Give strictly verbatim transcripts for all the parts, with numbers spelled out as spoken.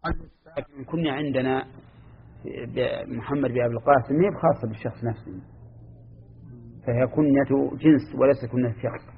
لكن كنا عندنا محمد بن أبي القاسم هي خاصة بالشخص نفسه، فهي كنية جنس وليس كنية شخص.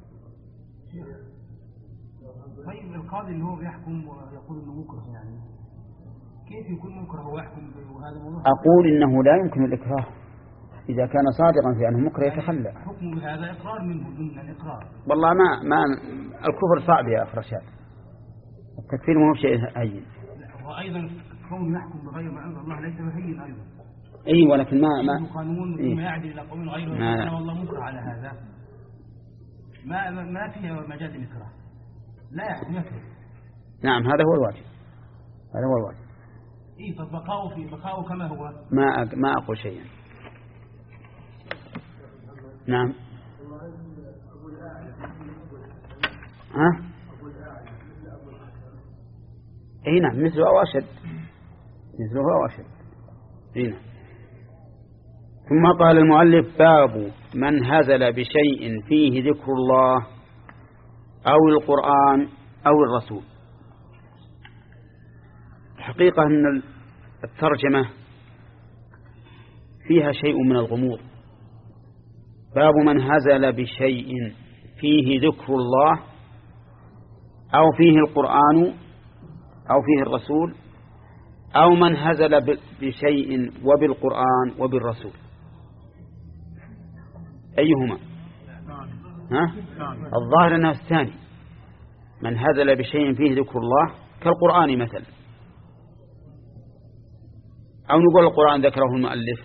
طيب القاضي اللي هو بيحكم ويقول انه مكره، يعني كيف يكون مكره ويحكم بهذا الموضوع؟ أقول إنه لا يمكن الإكراه إذا كان صادقا في أنه مكره يتخلى. حكم هذا إقرار منه ضمن الإقرار. والله ما ما الكفر صعب يا أخ رشاد، التكفير مو شيء هين. وأيضا كون يحكم بغير ما أنزل الله ليس بهين أيضا. أي ولكن ما ما قانون إيه؟ ما يعدل إلى قانون غيره ما والله مكره على هذا، ما ما فيه مجال الإكراه، لا يحكم يكره. نعم هذا هو الواجب، هذا هو الواجب. إيه فبقاؤه في بقاؤه كما هو. ما أق... ما أقول شيئا. نعم. ها؟ اي نعم مثله أو أشد، مثله أو أشد. اي نعم. ثم قال المؤلف: باب من هزل بشيء فيه ذكر الله أو القرآن أو الرسول. الحقيقة أن الترجمة فيها شيء من الغموض. باب من هزل بشيء فيه ذكر الله أو فيه القرآن أو فيه الرسول، أو من هزل بشيء وبالقرآن وبالرسول، أيهما؟ ها؟ الظاهر أنه الثاني، من هزل بشيء فيه ذكر الله كالقرآن مثلا، أو نقول القرآن ذكره المؤلف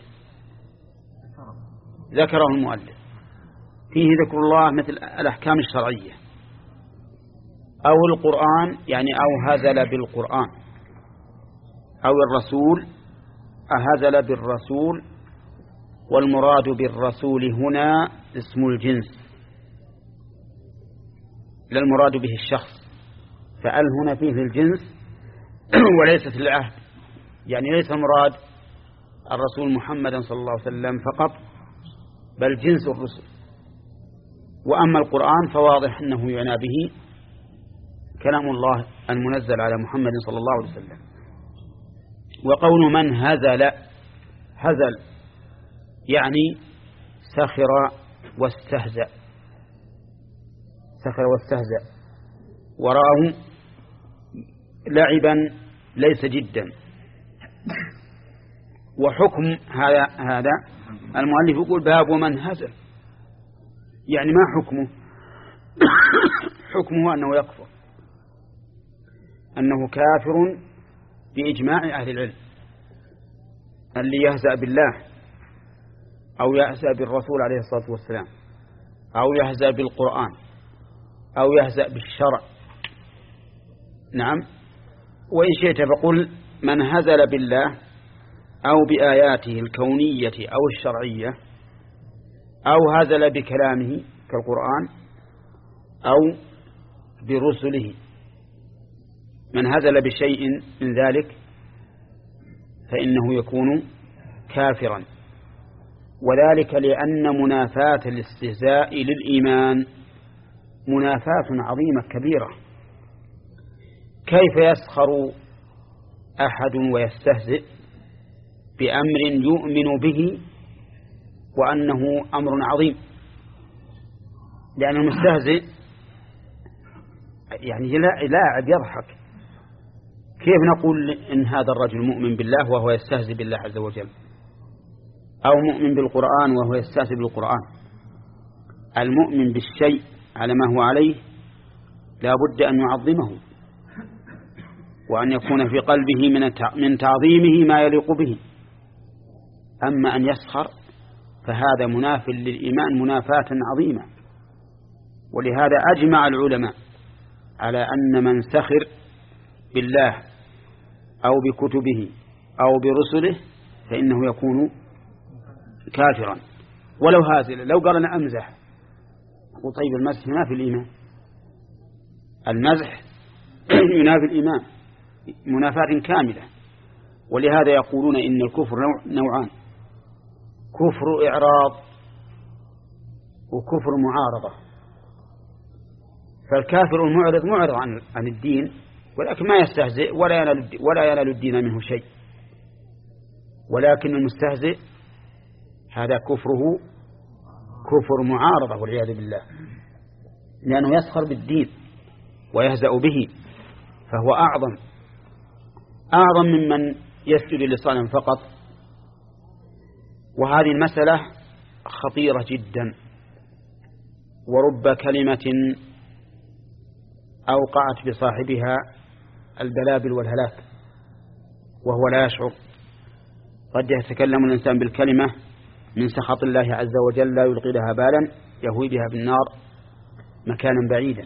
ذكره المؤلف فيه ذكر الله مثل الأحكام الشرعية، أو القرآن يعني أو هزل بالقرآن، أو الرسول أهزل بالرسول، والمراد بالرسول هنا اسم الجنس لا المراد به الشخص، فأل هنا فيه الجنس وليست العهد، يعني ليس المراد الرسول محمد صلى الله عليه وسلم فقط بل جنس الرسل. وأما القرآن فواضح أنه يعنى به كلام الله المنزل على محمد صلى الله عليه وسلم. وقول من هزل، هزل يعني سخر واستهزأ، سخر واستهزأ وراه لعبا ليس جدا. وحكم هذا هذا المؤلف يقول باب من هزل، يعني ما حكمه؟ حكمه أنه يكفر، أنه كافر بإجماع أهل العلم. اللي يهزأ بالله أو يهزأ بالرسول عليه الصلاة والسلام أو يهزأ بالقرآن أو يهزأ بالشرع، نعم، وإن شئت فقل من هزل بالله أو بآياته الكونية أو الشرعية، أو هزل بكلامه كالقرآن أو برسله. من هزل بشيء من ذلك فإنه يكون كافرا، وذلك لأن منافاة الاستهزاء للإيمان منافاة عظيمة كبيرة. كيف يسخر أحد ويستهزئ بأمر يؤمن به وأنه أمر عظيم؟ لأن المستهزئ يعني لاعب يضحك. كيف نقول إن هذا الرجل مؤمن بالله وهو يستهزئ بالله عز وجل، أو مؤمن بالقرآن وهو يستهزئ بالقرآن؟ المؤمن بالشيء على ما هو عليه لا بد أن يعظمه وأن يكون في قلبه من تعظيمه ما يليق به. أما أن يسخر فهذا مناف للإيمان منافاة عظيمة. ولهذا أجمع العلماء على أن من سخر بالله أو بكتبه أو برسله فإنه يكون كافرا ولو هازلا. لو قال أنا أمزح، أقول طيب المزح ينافي الإيمان، المزح ينافي الإيمان منافاة كاملة. ولهذا يقولون إن الكفر نوع نوعان: كفر إعراض وكفر معارضة. فالكافر المعرض معرض عن عن الدين ولكن ما يستهزئ ولا ينال ولا ينال الدين منه شيء. ولكن المستهزئ هذا كفره كفر معارضة والعياذ بالله، لأنه يسخر بالدين ويهزأ به، فهو أعظم أعظم ممن يسجد لصنم فقط. وهذه المسألة خطيرة جدا، ورب كلمة أوقعت بصاحبها البلابل والهلاك وهو لا يشعر. قد يتكلم الإنسان بالكلمة من سخط الله عز وجل لا يلقي لها بالا يهوي بها بالنار مكانا بعيدا.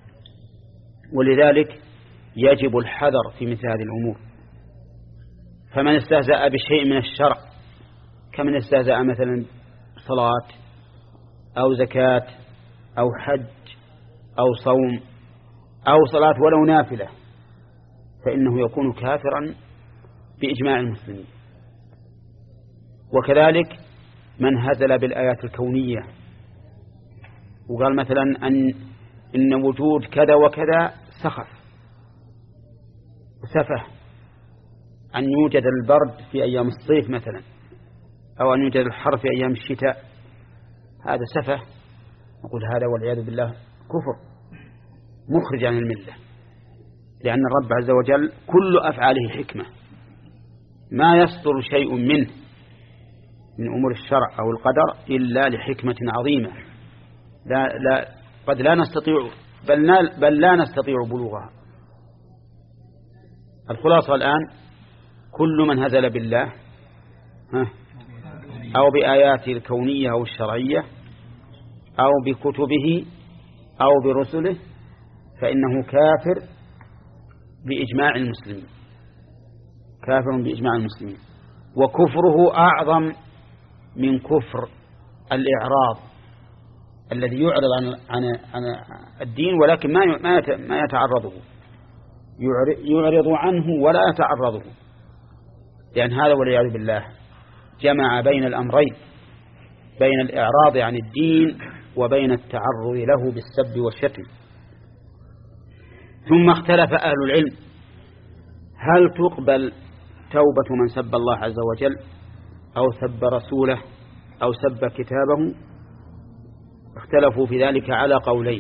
ولذلك يجب الحذر في مثل هذه الأمور. فمن استهزأ بشيء من الشرع كمن استهزأ مثلا صلاة أو زكاة أو حج أو صوم أو صلاة ولو نافلة فإنه يكون كافرا بإجماع المسلمين. وكذلك من هزل بالآيات الكونية وقال مثلا أن إن وجود كذا وكذا سخف وسفه، أن يوجد البرد في أيام الصيف مثلا أو أن يوجد الحر في أيام الشتاء، هذا سفه. نقول هذا والعياذ بالله كفر مخرج عن الملة، لأن الرب عز وجل كل أفعاله حكمة، ما يصدر شيء منه من أمور الشرع أو القدر إلا لحكمة عظيمة لا لا قد لا نستطيع بل, بل لا نستطيع بلوغها. الخلاصة الآن كل من هزل بالله أو بآياته الكونية أو الشرعية أو بكتبه أو برسله فإنه كافر بإجماع المسلمين، كافر بإجماع المسلمين. وكفره أعظم من كفر الإعراض الذي يعرض عن عن عن الدين ولكن ما ما يتعرضه، يعرض عنه ولا يتعرضه، لأن هذا والعياذ بالله جمع بين الأمرين، بين الإعراض عن الدين وبين التعرض له بالسب والشتم. ثم اختلف أهل العلم هل تقبل توبة من سب الله عز وجل أو سب رسوله أو سب كتابه. اختلفوا في ذلك على قولين.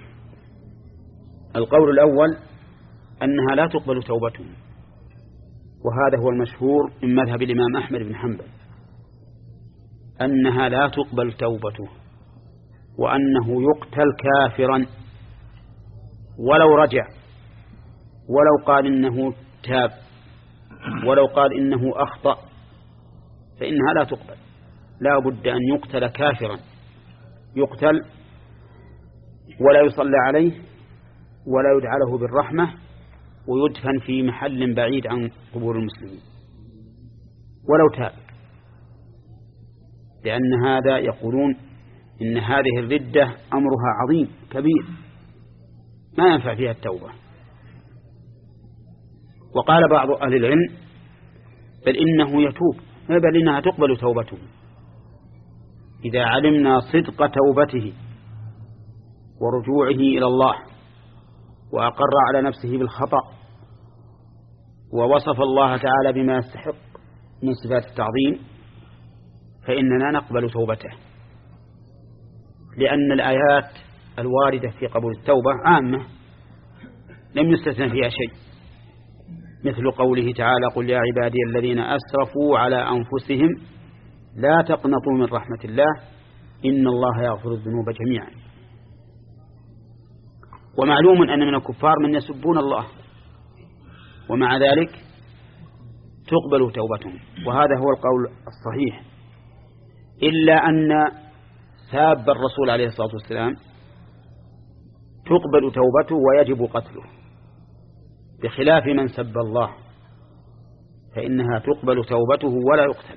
القول الأول أنها لا تقبل توبته، وهذا هو المشهور من مذهب الإمام أحمد بن حنبل، أنها لا تقبل توبته وأنه يقتل كافرا ولو رجع، ولو قال إنه تاب، ولو قال إنه أخطأ، فإنها لا تقبل، لا بد أن يقتل كافرا، يقتل ولا يصلى عليه ولا يدعى له بالرحمة ويدفن في محل بعيد عن قبور المسلمين ولو تاب، لأن هذا يقولون إن هذه الردة أمرها عظيم كبير ما ينفع فيها التوبة. وقال بعض أهل العلم بل إنه يتوب، بل إنها تقبل توبته إذا علمنا صدق توبته ورجوعه إلى الله وأقر على نفسه بالخطأ ووصف الله تعالى بما يستحق من صفات التعظيم، فإننا نقبل توبته، لأن الآيات الواردة في قبول التوبة عامة لم يستثنى فيها شيء، مثل قوله تعالى قل يا عبادي الذين أسرفوا على أنفسهم لا تقنطوا من رحمة الله إن الله يغفر الذنوب جميعا. ومعلوم أن من الكفار من يسبون الله ومع ذلك تقبل توبتهم، وهذا هو القول الصحيح، إلا أن ساب الرسول عليه الصلاة والسلام تقبل توبته ويجب قتله، بخلاف من سب الله فإنها تقبل توبته ولا يقتل.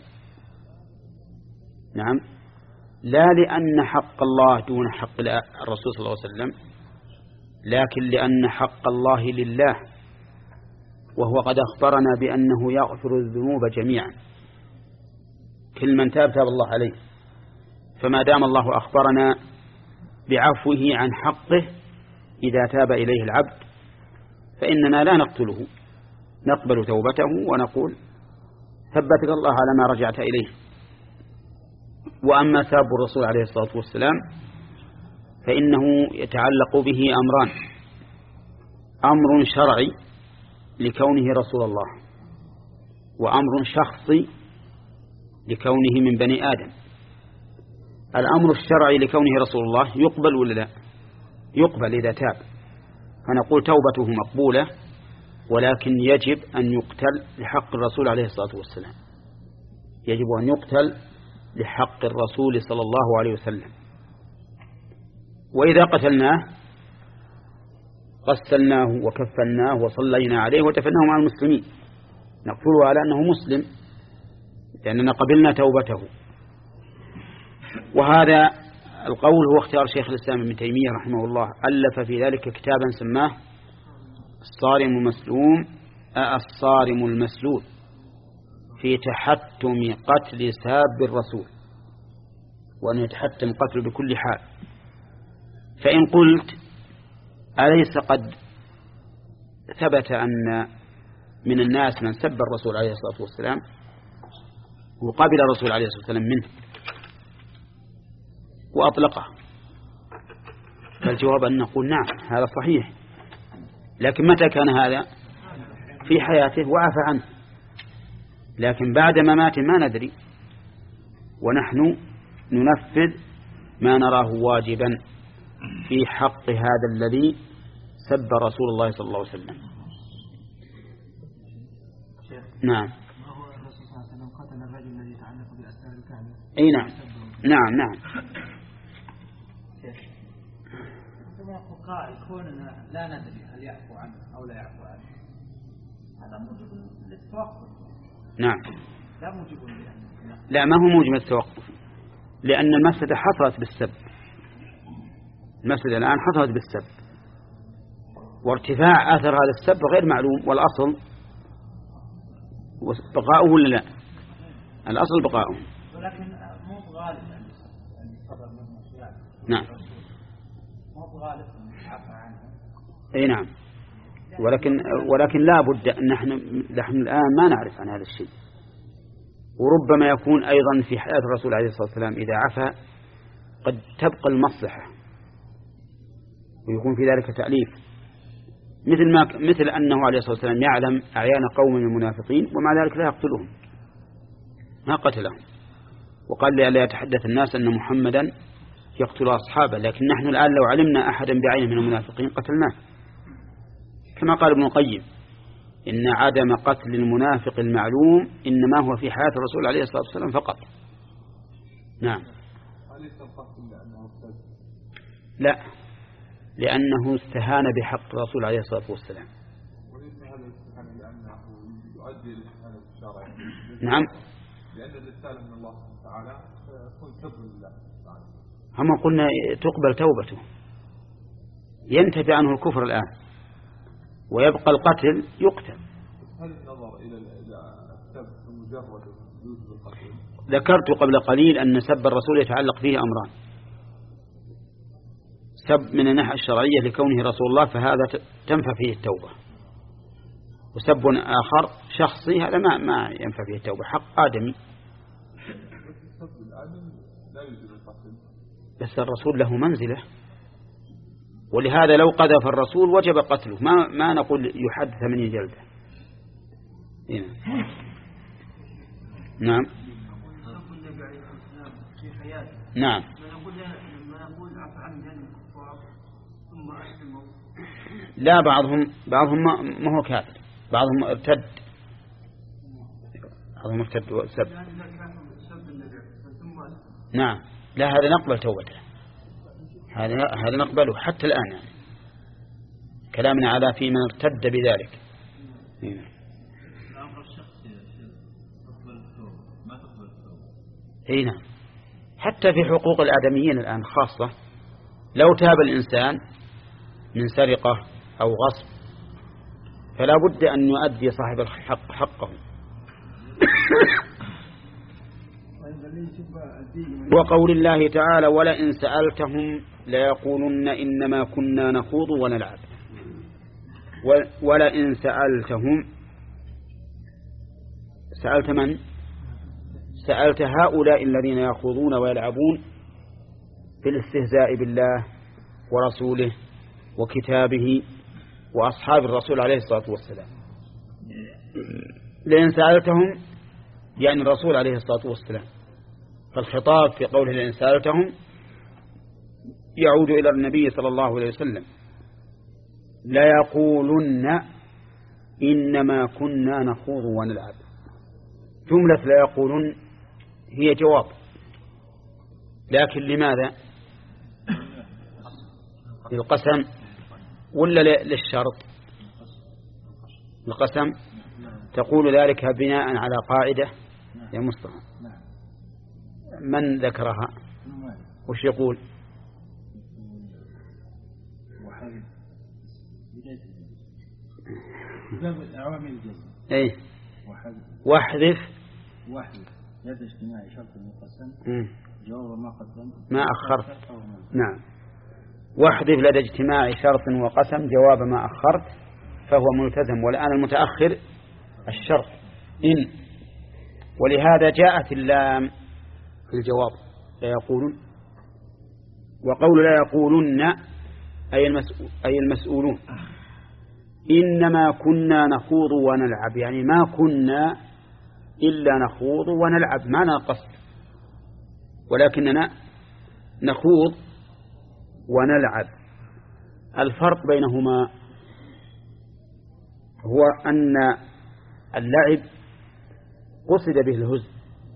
نعم، لا لأن حق الله دون حق الرسول صلى الله عليه وسلم، لكن لأن حق الله لله، وهو قد أخبرنا بأنه يغفر الذنوب جميعا، كل من تاب تاب الله عليه، فما دام الله أخبرنا بعفوه عن حقه إذا تاب إليه العبد فإننا لا نقتله، نقبل توبته ونقول ثبتك الله على ما رجعت إليه. وأما ساب الرسول عليه الصلاة والسلام فإنه يتعلق به أمران: أمر شرعي لكونه رسول الله، وأمر شخصي لكونه من بني آدم. الأمر الشرعي لكونه رسول الله يقبل ولا لا؟ يقبل إذا تاب، فنقول توبته مقبولة، ولكن يجب أن يقتل لحق الرسول عليه الصلاة والسلام، يجب أن يقتل لحق الرسول صلى الله عليه وسلم. وإذا قتلناه غسلناه وكفناه وصلينا عليه وتفناه مع المسلمين، نقتله على أنه مسلم لأننا قبلنا توبته. وهذا القول هو اختيار شيخ الإسلام ابن تيمية رحمه الله، ألف في ذلك كتابا سماه الصارم المسلوم الصارم المسلول في تحتم قتل ساب الرسول، وأن يتحتم قتله بكل حال. فإن قلت أليس قد ثبت أن من الناس من سب الرسول عليه الصلاة والسلام وقبل الرسول عليه الصلاة والسلام منه وأطلقه؟ فالجواب أن نقول نعم هذا صحيح، لكن متى كان هذا؟ في حياته وعفى عنه، لكن بعد مماته ما ندري، ونحن ننفذ ما نراه واجبا في حق هذا الذي سب رسول الله صلى الله عليه وسلم. نعم. ما هو الرسول صلى الله عليه وسلم قتل الرجل الذي يتعلق بأسرار الكعبة؟ أي نعم نعم نعم. كما قال كوننا لا ندري هل يعفو عنه أو لا يعفو عنه، هذا موجب للتوقف. نعم. لا موجب لأنه. لا ما هو موجب للتوقف، لأن المسألة حصلت بالسب، المسألة الآن حصلت بالسب، وارتفاع أثر هذا السب غير معلوم، والأصل بقاؤه ولا لا؟ الأصل بقاؤه. ولكن مو غالب أن يصدر منه أشياء. نعم. مو غالب أن يعفى عنه. أي نعم. ولكن ولكن لا بد أن نحن نحن الآن ما نعرف عن هذا الشيء، وربما يكون أيضا في حياة الرسول عليه الصلاة والسلام إذا عفى قد تبقى المصلحة ويكون في ذلك تأليف، مثل ما مثل أنه عليه الصلاة والسلام يعلم أعيان قوم من المنافقين ومع ذلك لا يقتلهم، ما قتلهم، وقال لا يتحدث الناس أن محمدا يقتل أصحابه، لكن نحن الآن لو علمنا أحدا بعينه من المنافقين قتلناه، كما قال ابن القيم إن عدم قتل المنافق المعلوم إنما هو في حياة الرسول عليه الصلاة والسلام فقط. نعم. لا، لأنه استهان بحق الرسول عليه الصلاة والسلام. نعم. لأن الرسالة من الله تعالى تكون سب لله تعالى. هم قلنا تقبل توبته، ينتفي عنه الكفر الآن ويبقى القتل يقتل. هل النظر إلى السب مجرد يوجب القتل؟ ذكرت قبل قليل أن سب الرسول يتعلق فيه أمران: سب من الناحية الشرعية لكونه رسول الله فهذا تنفع فيه التوبة، وسب آخر شخصي هذا ما ما ينفع فيه التوبة، حق آدمي. السب الآدم لا يوجب القتل، بس الرسول له منزلة، ولهذا لو قذف الرسول وجب قتله، ما ما نقول يحد ثمانين جلدة. هنا. نعم. نعم. لا بعضهم بعضهم ما هو كافر، بعضهم ارتد، بعضهم ارتد وسب. نعم. لا هذا نقبل توبته، هذا هذا نقبله حتى الآن، يعني كلامنا على في من ارتد بذلك. اي نعم. حتى في حقوق الآدميين الآن خاصة، لو تاب الإنسان من سرقة أو غصب فلا بد أن يؤدي صاحب الحق حقه. وقول الله تعالى ولئن سألتهم ليقولن إنما كنا نخوض ونلعب، ولئن سألتهم، سألت من؟ سألت هؤلاء الذين يخوضون ويلعبون في الاستهزاء بالله ورسوله وكتابه وأصحاب الرسول عليه الصلاة والسلام. لئن سألتهم يعني الرسول عليه الصلاة والسلام، فالخطاب في قوله لئن سألتهم يعود إلى النبي صلى الله عليه وسلم. لا يقولن إنما كنا نخوض ونلعب. جملة لا يقولن هي جواب، لكن لماذا؟ للقسم ولا للشرط؟ القسم. تقول ذلك بناء على قاعدة يا مصطفى، من ذكرها؟ وش يقول؟ ايه واحذف واحذف لدى اجتماع شرط مقسم جواب ما قدم ما أخرت. نعم، واحذف لدى اجتماع شرط وقسم جواب ما أخرت فهو ملتزم. والآن المتأخر الشرط إن، ولهذا جاءت اللام في الجواب لا يقولون. وقول لا يقولون أي المسؤول أي المسؤولون إنما كنا نخوض ونلعب، يعني ما كنا إلا نخوض ونلعب، ما نقصد، ولكننا نخوض ونلعب. الفرق بينهما هو أن اللعب قصد به الهزء،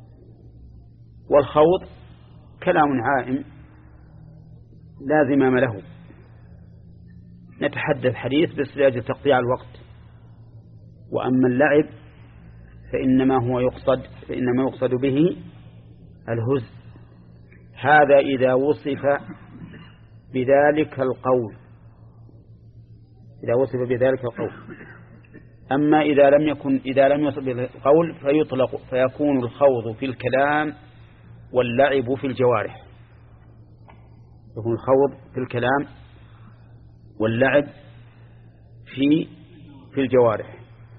والخوض كلام عائم لا زمام له. نتحدث حديث بس لأجل تقطيع الوقت. وأما اللعب فإنما هو يقصد فإنما يقصد به الهزء. هذا إذا وصف بذلك القول إذا وصف بذلك القول أما إذا لم يكن إذا لم يوصف بالقول فيطلق فيكون الخوض في الكلام واللعب في الجوارح. يكون الخوض في الكلام واللعب في في الجوارح.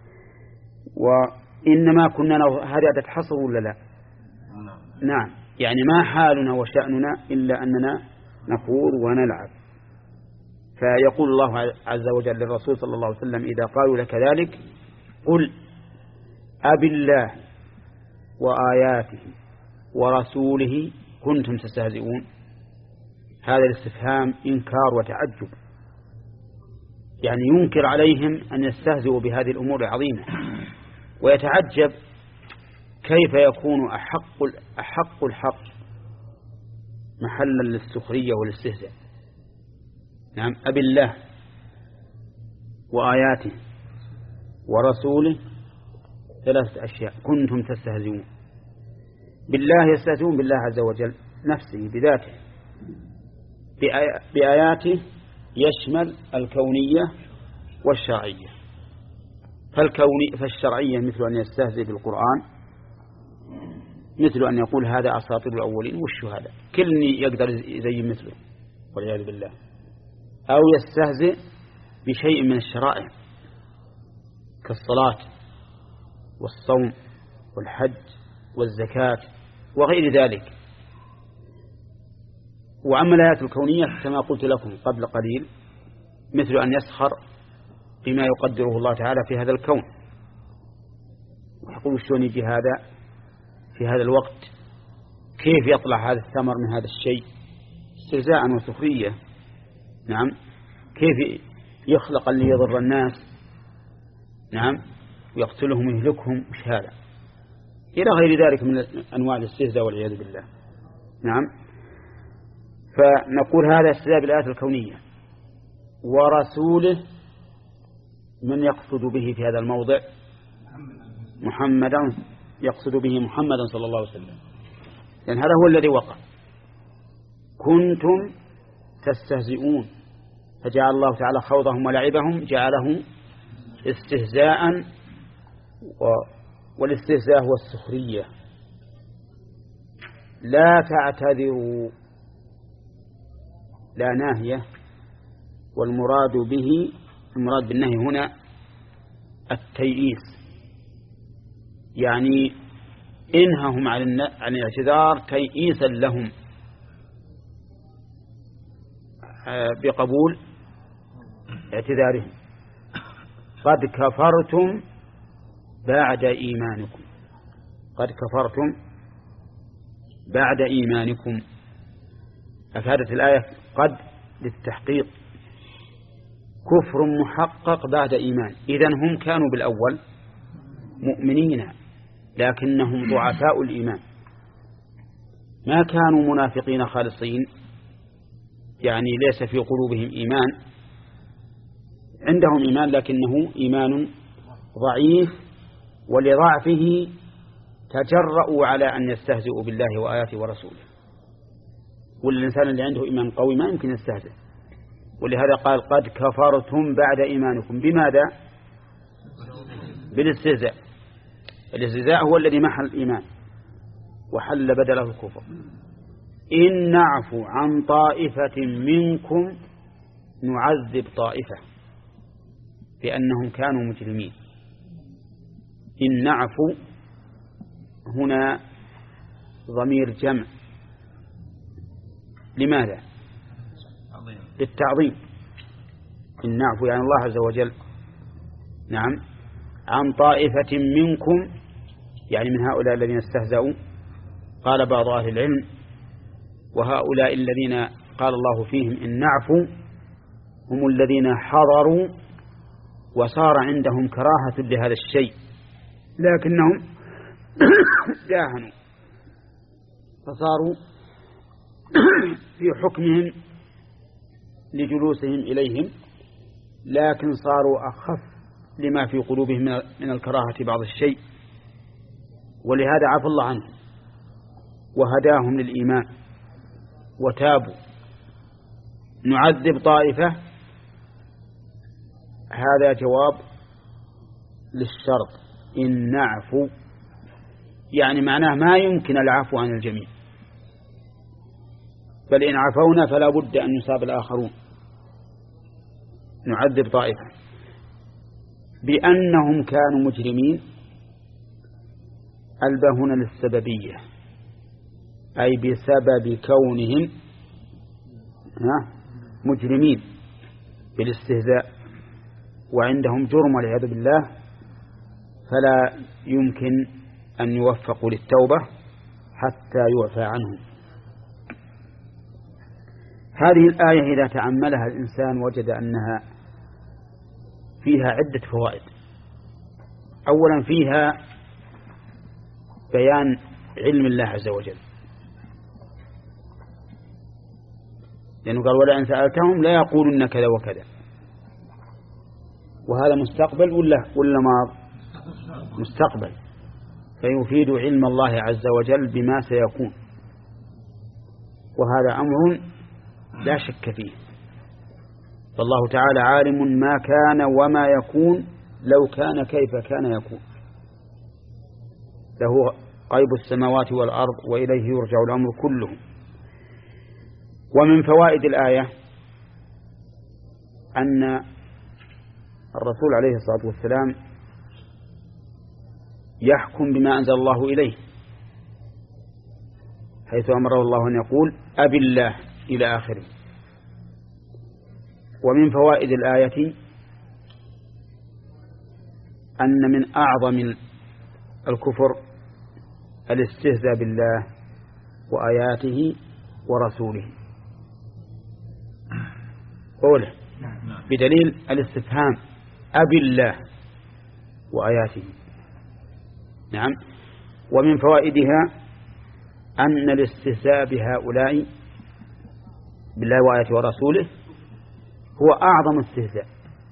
وإنما كنا هذا تتحصر ولا لا؟ نعم، يعني ما حالنا وشأننا إلا أننا نخوض ونلعب. فيقول الله عز وجل للرسول صلى الله عليه وسلم إذا قالوا لك ذلك قل أبي الله وآياته ورسوله كنتم تستهزئون. هذا الاستفهام إنكار وتعجب، يعني ينكر عليهم أن يستهزئوا بهذه الأمور العظيمة، ويتعجب كيف يكون أحق أحق الحق محلا للسخرية والاستهزاء. نعم، أبي الله وآياته ورسوله ثلاثة أشياء كنتم تستهزئون. بالله يستهزئون بالله عز وجل نفسه بذاته، بآياته يشمل الكونية والشرعية. فالكوني فالشرعية مثل أن يستهزئ بالقرآن، مثل أن يقول هذا أساطير الأولين والشهداء، كل يقدر يزين مثله والعياذ بالله. أو يستهزئ بشيء من الشرائع كالصلاة والصوم والحج والزكاة وغير ذلك. وأما الآيات الكونية كما قلت لكم قبل قليل مثل أن يسخر بما يقدره الله تعالى في هذا الكون، ويقول شلون يجي هذا في هذا الوقت، كيف يطلع هذا الثمر من هذا الشيء، استهزاء وسخرية. نعم، كيف يخلق اللي يضر الناس، نعم، ويقتلهم ويهلكهم، مش هذا، إلى غير ذلك من أنواع الاستهزاء والعياذ بالله. نعم، فنقول هذا استهزاء بالآيات الكونية. ورسوله من يقصد به في هذا الموضع؟ محمدا، يقصد به محمدا صلى الله عليه وسلم، لأن هذا هو الذي وقع. كنتم تستهزئون، فجعل الله تعالى خوضهم ولعبهم جعله استهزاء، والاستهزاء هو السخرية. لا تعتذروا، لا ناهية، والمراد به المراد بالنهي هنا التيئيس، يعني إنههم عن الاعتذار تيئيسا لهم بقبول اعتذارهم. قد كفرتم بعد إيمانكم، قد كفرتم بعد إيمانكم. أفادت الآية قد للتحقيق، كفر محقق بعد إيمان. إذن هم كانوا بالأول مؤمنين لكنهم ضعفاء الإيمان، ما كانوا منافقين خالصين، يعني ليس في قلوبهم إيمان، عندهم إيمان لكنه إيمان ضعيف، ولضعفه تجرؤوا على أن يستهزئوا بالله وآياته ورسوله. والإنسان اللي عنده إيمان قوي ما يمكن يستهزئ، ولهذا قال قد كفرتم بعد إيمانكم. بماذا؟ بالاستهزاء. الاستهزاء هو الذي محل الإيمان وحل بدله الكفر. إن نعفو عن طائفة منكم نعذب طائفة بأنهم كانوا مجرمين. إن نعفو هنا ضمير جمع، لماذا؟ للتعظيم. إن نعفو يعني الله عز وجل نعم عن طائفة منكم، يعني من هؤلاء الذين استهزأوا. قال بعض أهل العلم وهؤلاء الذين قال الله فيهم إن نعفو هم الذين حضروا وصار عندهم كراهة لهذا الشيء لكنهم داهنوا فصاروا في حكمهم لجلوسهم إليهم، لكن صاروا أخف لما في قلوبهم من الكراهة بعض الشيء، ولهذا عفى الله عنهم وهداهم للإيمان وتابوا. نعذب طائفة هذا جواب للشرط إن نعفو، يعني معناه ما يمكن العفو عن الجميع، بل إن عفونا فلا بد أن يصاب الآخرون. نعذب طائفة بأنهم كانوا مجرمين، ألبى هنا للسببية، أي بسبب كونهم مجرمين بالاستهزاء وعندهم جرم والعياذ بالله، فلا يمكن أن يوفقوا للتوبة حتى يعفى عنهم. هذه الآية إذا تأملها الإنسان وجد أنها فيها عدة فوائد. أولا فيها بيان علم الله عز وجل، لأنه قال ولا إن سألتهم لا يقولون كذا وكذا، وهذا مستقبل ولا ولا ماض؟ مستقبل، فيفيد علم الله عز وجل بما سيكون، وهذا أمر لا شك فيه. فالله تعالى عالم ما كان وما يكون، لو كان كيف كان يكون، له غيب السماوات والأرض وإليه يرجع الأمر كله. ومن فوائد الآية أن الرسول عليه الصلاة والسلام يحكم بما أنزل الله إليه، حيث أمره الله أن يقول أبي الله إلى آخره. ومن فوائد الآية أن من أعظم الكفر الاستهزاء بالله وآياته ورسوله، قوله بدليل الاستفهام أبي الله وآياته. نعم. ومن فوائدها أن الاستهزاء بهؤلاء بالله وآياته ورسوله هو أعظم استهزاء،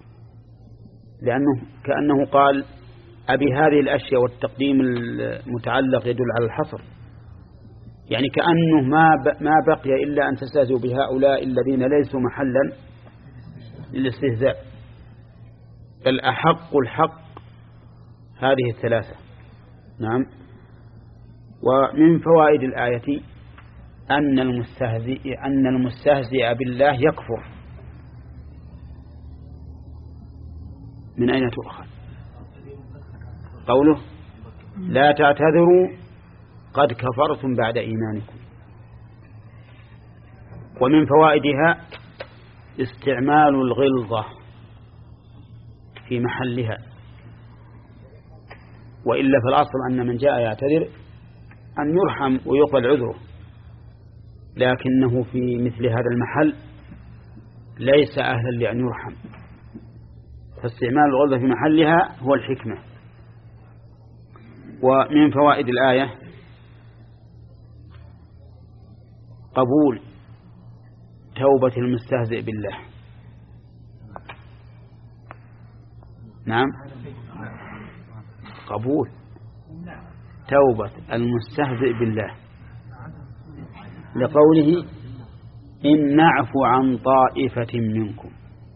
لأنه كأنه قال أبي هذه الأشياء، والتقديم المتعلق يدل على الحصر، يعني كأنه ما ما بقي إلا أن تستهزئوا بهؤلاء الذين ليسوا محلا للاستهزاء، بل أحق الحق هذه الثلاثة. نعم. ومن فوائد الآية أن المستهزئ أن المستهزئ بالله يكفر، من أين تؤخذ؟ قوله لا تعتذروا قد كفرتم بعد إيمانكم. ومن فوائدها استعمال الغلظة في محلها، وإلا في الأصل أن من جاء يعتذر أن يرحم ويقبل عذره، لكنه في مثل هذا المحل ليس أهلا لأن يرحم، فاستعمال الغلظة في محلها هو الحكمة. ومن فوائد الآية قبول توبة المستهزئ بالله. نعم، قبول توبة المستهزئ بالله، لقوله إن نعفو عن طائفة منكم،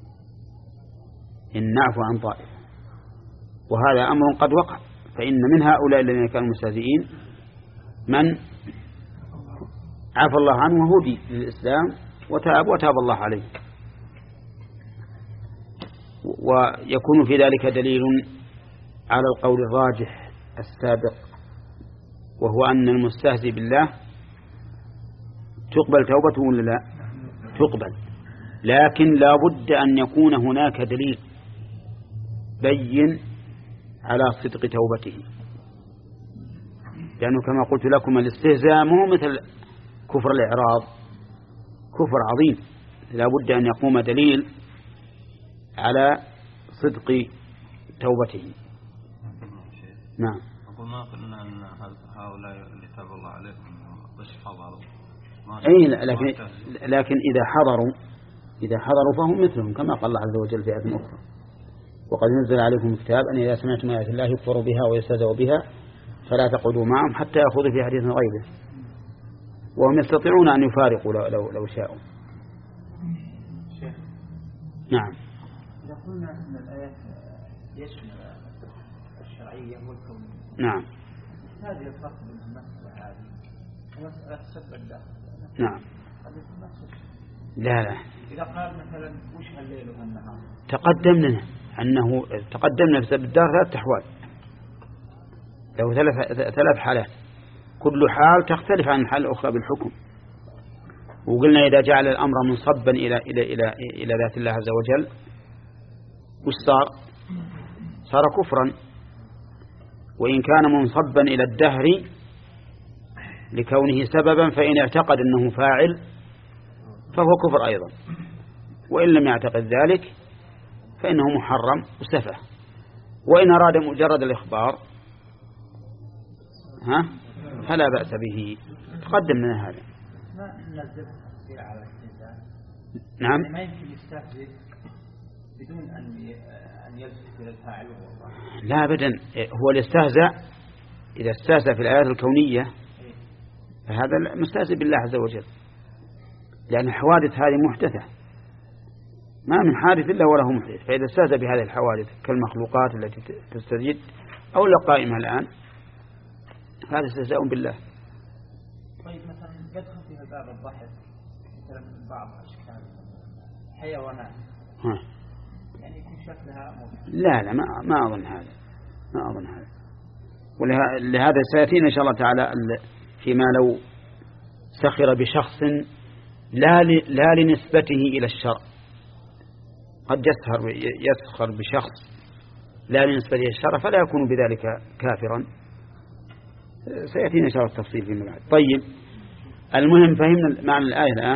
إن نعفو عن طائفة، وهذا أمر قد وقع، فإن من هؤلاء الذين كانوا مستهزئين من عفى الله عنه وهدي للإسلام وتاب وتاب الله عليه. ويكون في ذلك دليل على القول الراجح السابق، وهو أن المستهزئ بالله تقبل توبته ولا لا؟ تقبل، لكن لا بد أن يكون هناك دليل بين على صدق توبته، لأنه كما قلت لكم الاستهزاء مو مثل كفر الإعراض، كفر عظيم، لا بد أن يقوم دليل على صدق توبته. نعم. أقول ما قلنا أن هؤلاء اللي تاب الله عليهم بس حضروا. أي لكن لكن إذا حضروا إذا حضروا فهم مثلهم، كما قال الله عز وجل في آية أخرى وقد نزل عليكم كتاب أن إذا سمعتم آيات الله يكفر بها ويستهزأ بها فلا تقعدوا معهم حتى يأخذوا في حديث غيره، وهم يستطيعون أن يفارقوا لو, لو, لو شاءوا. نعم. إذا قلنا أن الآيات يشمل الشرعية والكونية، نعم، هذه الفرق بين المسألة هذه ومسألة سب الداخل. نعم. لا لا، إذا قال مثلا وش الليل والنهار، تقدم لنا أنه تقدمنا في سب الدار ثلاث أحوال، له ثلاث ثلاث حالات، كل حال تختلف عن الحال الأخرى بالحكم. وقلنا إذا جعل الأمر منصبا إلى إلى إلى إلى ذات الله عز وجل وش صار؟ صار كفرا. وإن كان منصبا إلى الدهر لكونه سببا فإن اعتقد أنه فاعل فهو كفر أيضا، وإن لم يعتقد ذلك فإنه محرم وسفه. وإن أراد مجرد الإخبار ها فلا بأس به، تقدم لنا هذا. ما ننزل تفسير على الاستهزاء. نعم، ما يمكن يستهزئ بدون أن أن يلتفت إلى الفاعل وهو الله. لا أبدا، هو الاستهزاء إذا استهزأ في الآيات الكونية فهذا مستهزئ بالله عز وجل، لأن الحوادث هذه محدثة، ما من حادث إلا وله محدث، فإذا استهزأ بهذه الحوادث كالمخلوقات التي تستجد أو القائمة الآن هذا استهزاء بالله. طيب مثلا يدخل في باب الضحك مثلا بعض أشكال حيوانات ها. يعني يكون شكلها مضحك. لا لا ما ما أظن هذا، ما أظن هذا. ولهذا سيأتينا إن شاء الله تعالى فيما لو سخر بشخص لا لا لنسبته إلى الشرع، قد يسخر يسخر بشخص لا لنسبته إلى الشرع فلا يكون بذلك كافرا، سيأتينا إن شاء الله التفصيل فيما بعد. طيب، المهم فهمنا معنى الآية الآن.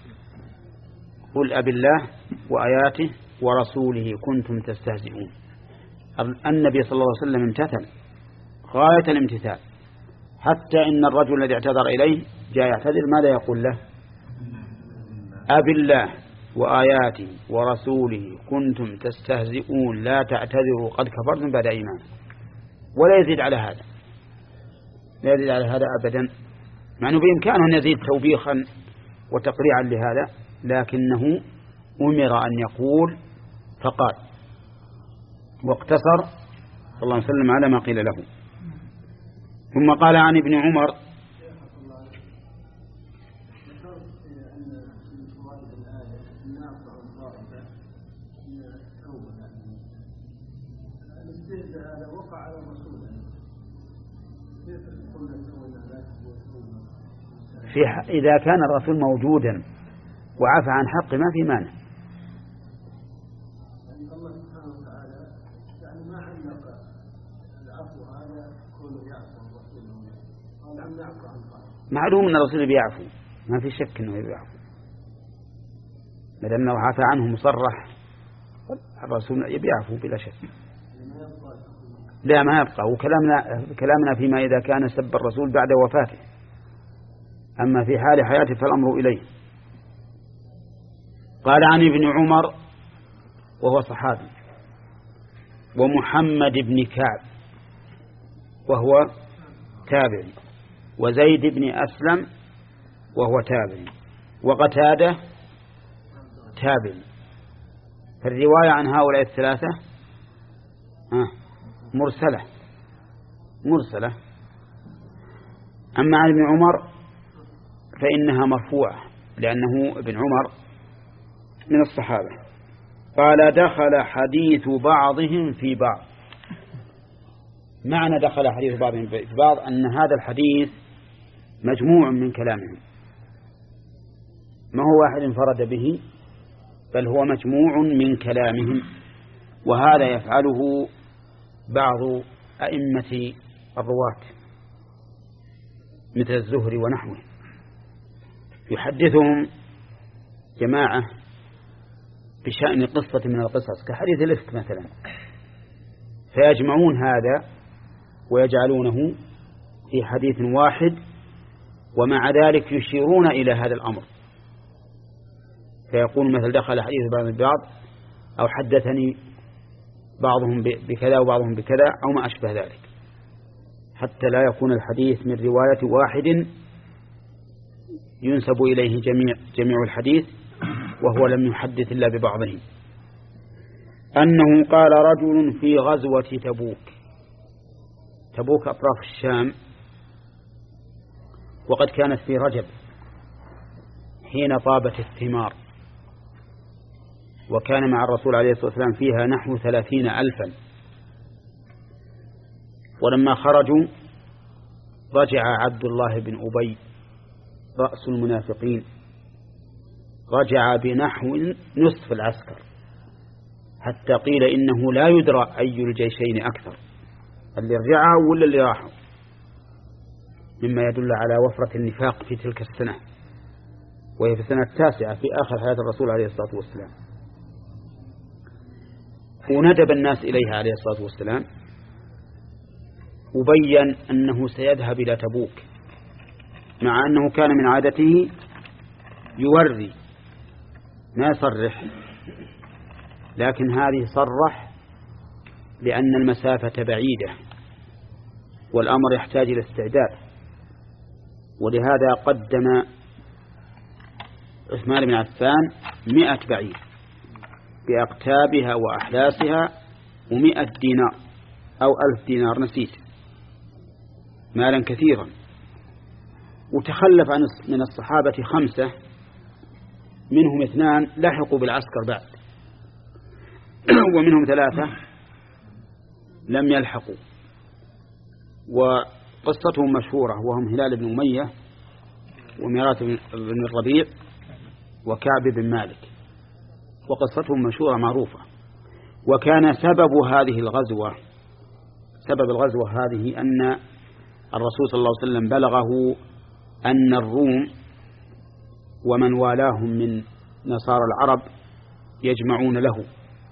قل أب الله وآياته ورسوله كنتم تستهزئون. النبي صلى الله عليه وسلم امتثل غاية الامتثال، حتى إن الرجل الذي اعتذر إليه جاء يعتذر ماذا يقول له؟ أب الله وآياته ورسوله كنتم تستهزئون لا تعتذروا قد كفرتم بعد إيمان. ولا يزيد على هذا، لا يزيد على هذا أبدا، مع أنه بإمكانه أن يزيد توبيخا وتقريعا لهذا، لكنه أمر أن يقول فقال، واقتصر صلى الله عليه وسلم على ما قيل له. ثم قال عن ابن عمر هذا وقع على الرسول كيف قلنا سوينا لا في إذا كان الرسول موجودا وعفى عن حق ما في مانع. يعني الله سبحانه وتعالى يعني ما علق العفو هذا كونه يعفو الرسول قال عم يعفو عن قال معلوم أن الرسول بيعفو ما في شك أنه بيعفو ما دام أنه عفى عنه مصرح الرسول بيعفو بلا شك. لا ما يبقى. وكلامنا كلامنا فيما إذا كان سب الرسول بعد وفاته، أما في حال حياته فالأمر إليه. قال عن ابن عمر وهو صحابي، ومحمد بن كعب وهو تابعي، وزيد بن أسلم وهو تابعي، وقتادة تابعي. فالرواية عن هؤلاء الثلاثة مرسلة مرسلة. أما عن ابن عمر فإنها مرفوعة لأنه ابن عمر من الصحابة. قال دخل حديث بعضهم في بعض. معنى دخل حديث بعضهم في بعض أن هذا الحديث مجموع من كلامهم، ما هو واحد انفرد به بل هو مجموع من كلامهم، وهذا يفعله بعض أئمة الرواة مثل الزهري ونحوه، يحدثهم جماعة بشأن قصة من القصص كحديث الإفك مثلا، فيجمعون هذا ويجعلونه في حديث واحد، ومع ذلك يشيرون إلى هذا الأمر، فيقول مثل دخل حديث بعض البعض، أو حدثني بعضهم بكذا وبعضهم بكذا أو ما أشبه ذلك، حتى لا يكون الحديث من رواية واحد ينسب إليه جميع جميع الحديث وهو لم يحدث إلا ببعضه. أنه قال رجل في غزوة تبوك. تبوك أطراف الشام، وقد كانت في رجب حين طابت الثمار، وكان مع الرسول عليه الصلاة والسلام فيها نحو ثلاثين ألفا. ولما خرجوا رجع عبد الله بن أبي رأس المنافقين، رجع بنحو نصف العسكر، حتى قيل إنه لا يدرى أي الجيشين أكثر، اللي رجعوا ولا اللي راحوا، مما يدل على وفرة النفاق في تلك السنة، وهي في السنة التاسعة في آخر حياة الرسول عليه الصلاة والسلام. وندب الناس إليها عليه الصلاة والسلام، وبين أنه سيذهب إلى تبوك، مع أنه كان من عادته يوري ما يصرح، لكن هذه صرح لأن المسافة بعيدة والأمر يحتاج إلى استعداد، ولهذا قدم عثمان بن عفان مئة بعير بأقتابها وأحلاسها ومئة دينار أو ألف دينار نسيت، مالا كثيرا. وتخلف عن من الصحابة خمسة، منهم اثنان لحقوا بالعسكر بعد، ومنهم ثلاثة لم يلحقوا، وقصتهم مشهورة، وهم هلال بن أمية وميراث بن الربيع وكعب بن مالك، وقصتهم مشهورة معروفة. وكان سبب هذه الغزوة سبب الغزوة هذه أن الرسول صلى الله عليه وسلم بلغه أن الروم ومن والاهم من نصارى العرب يجمعون له،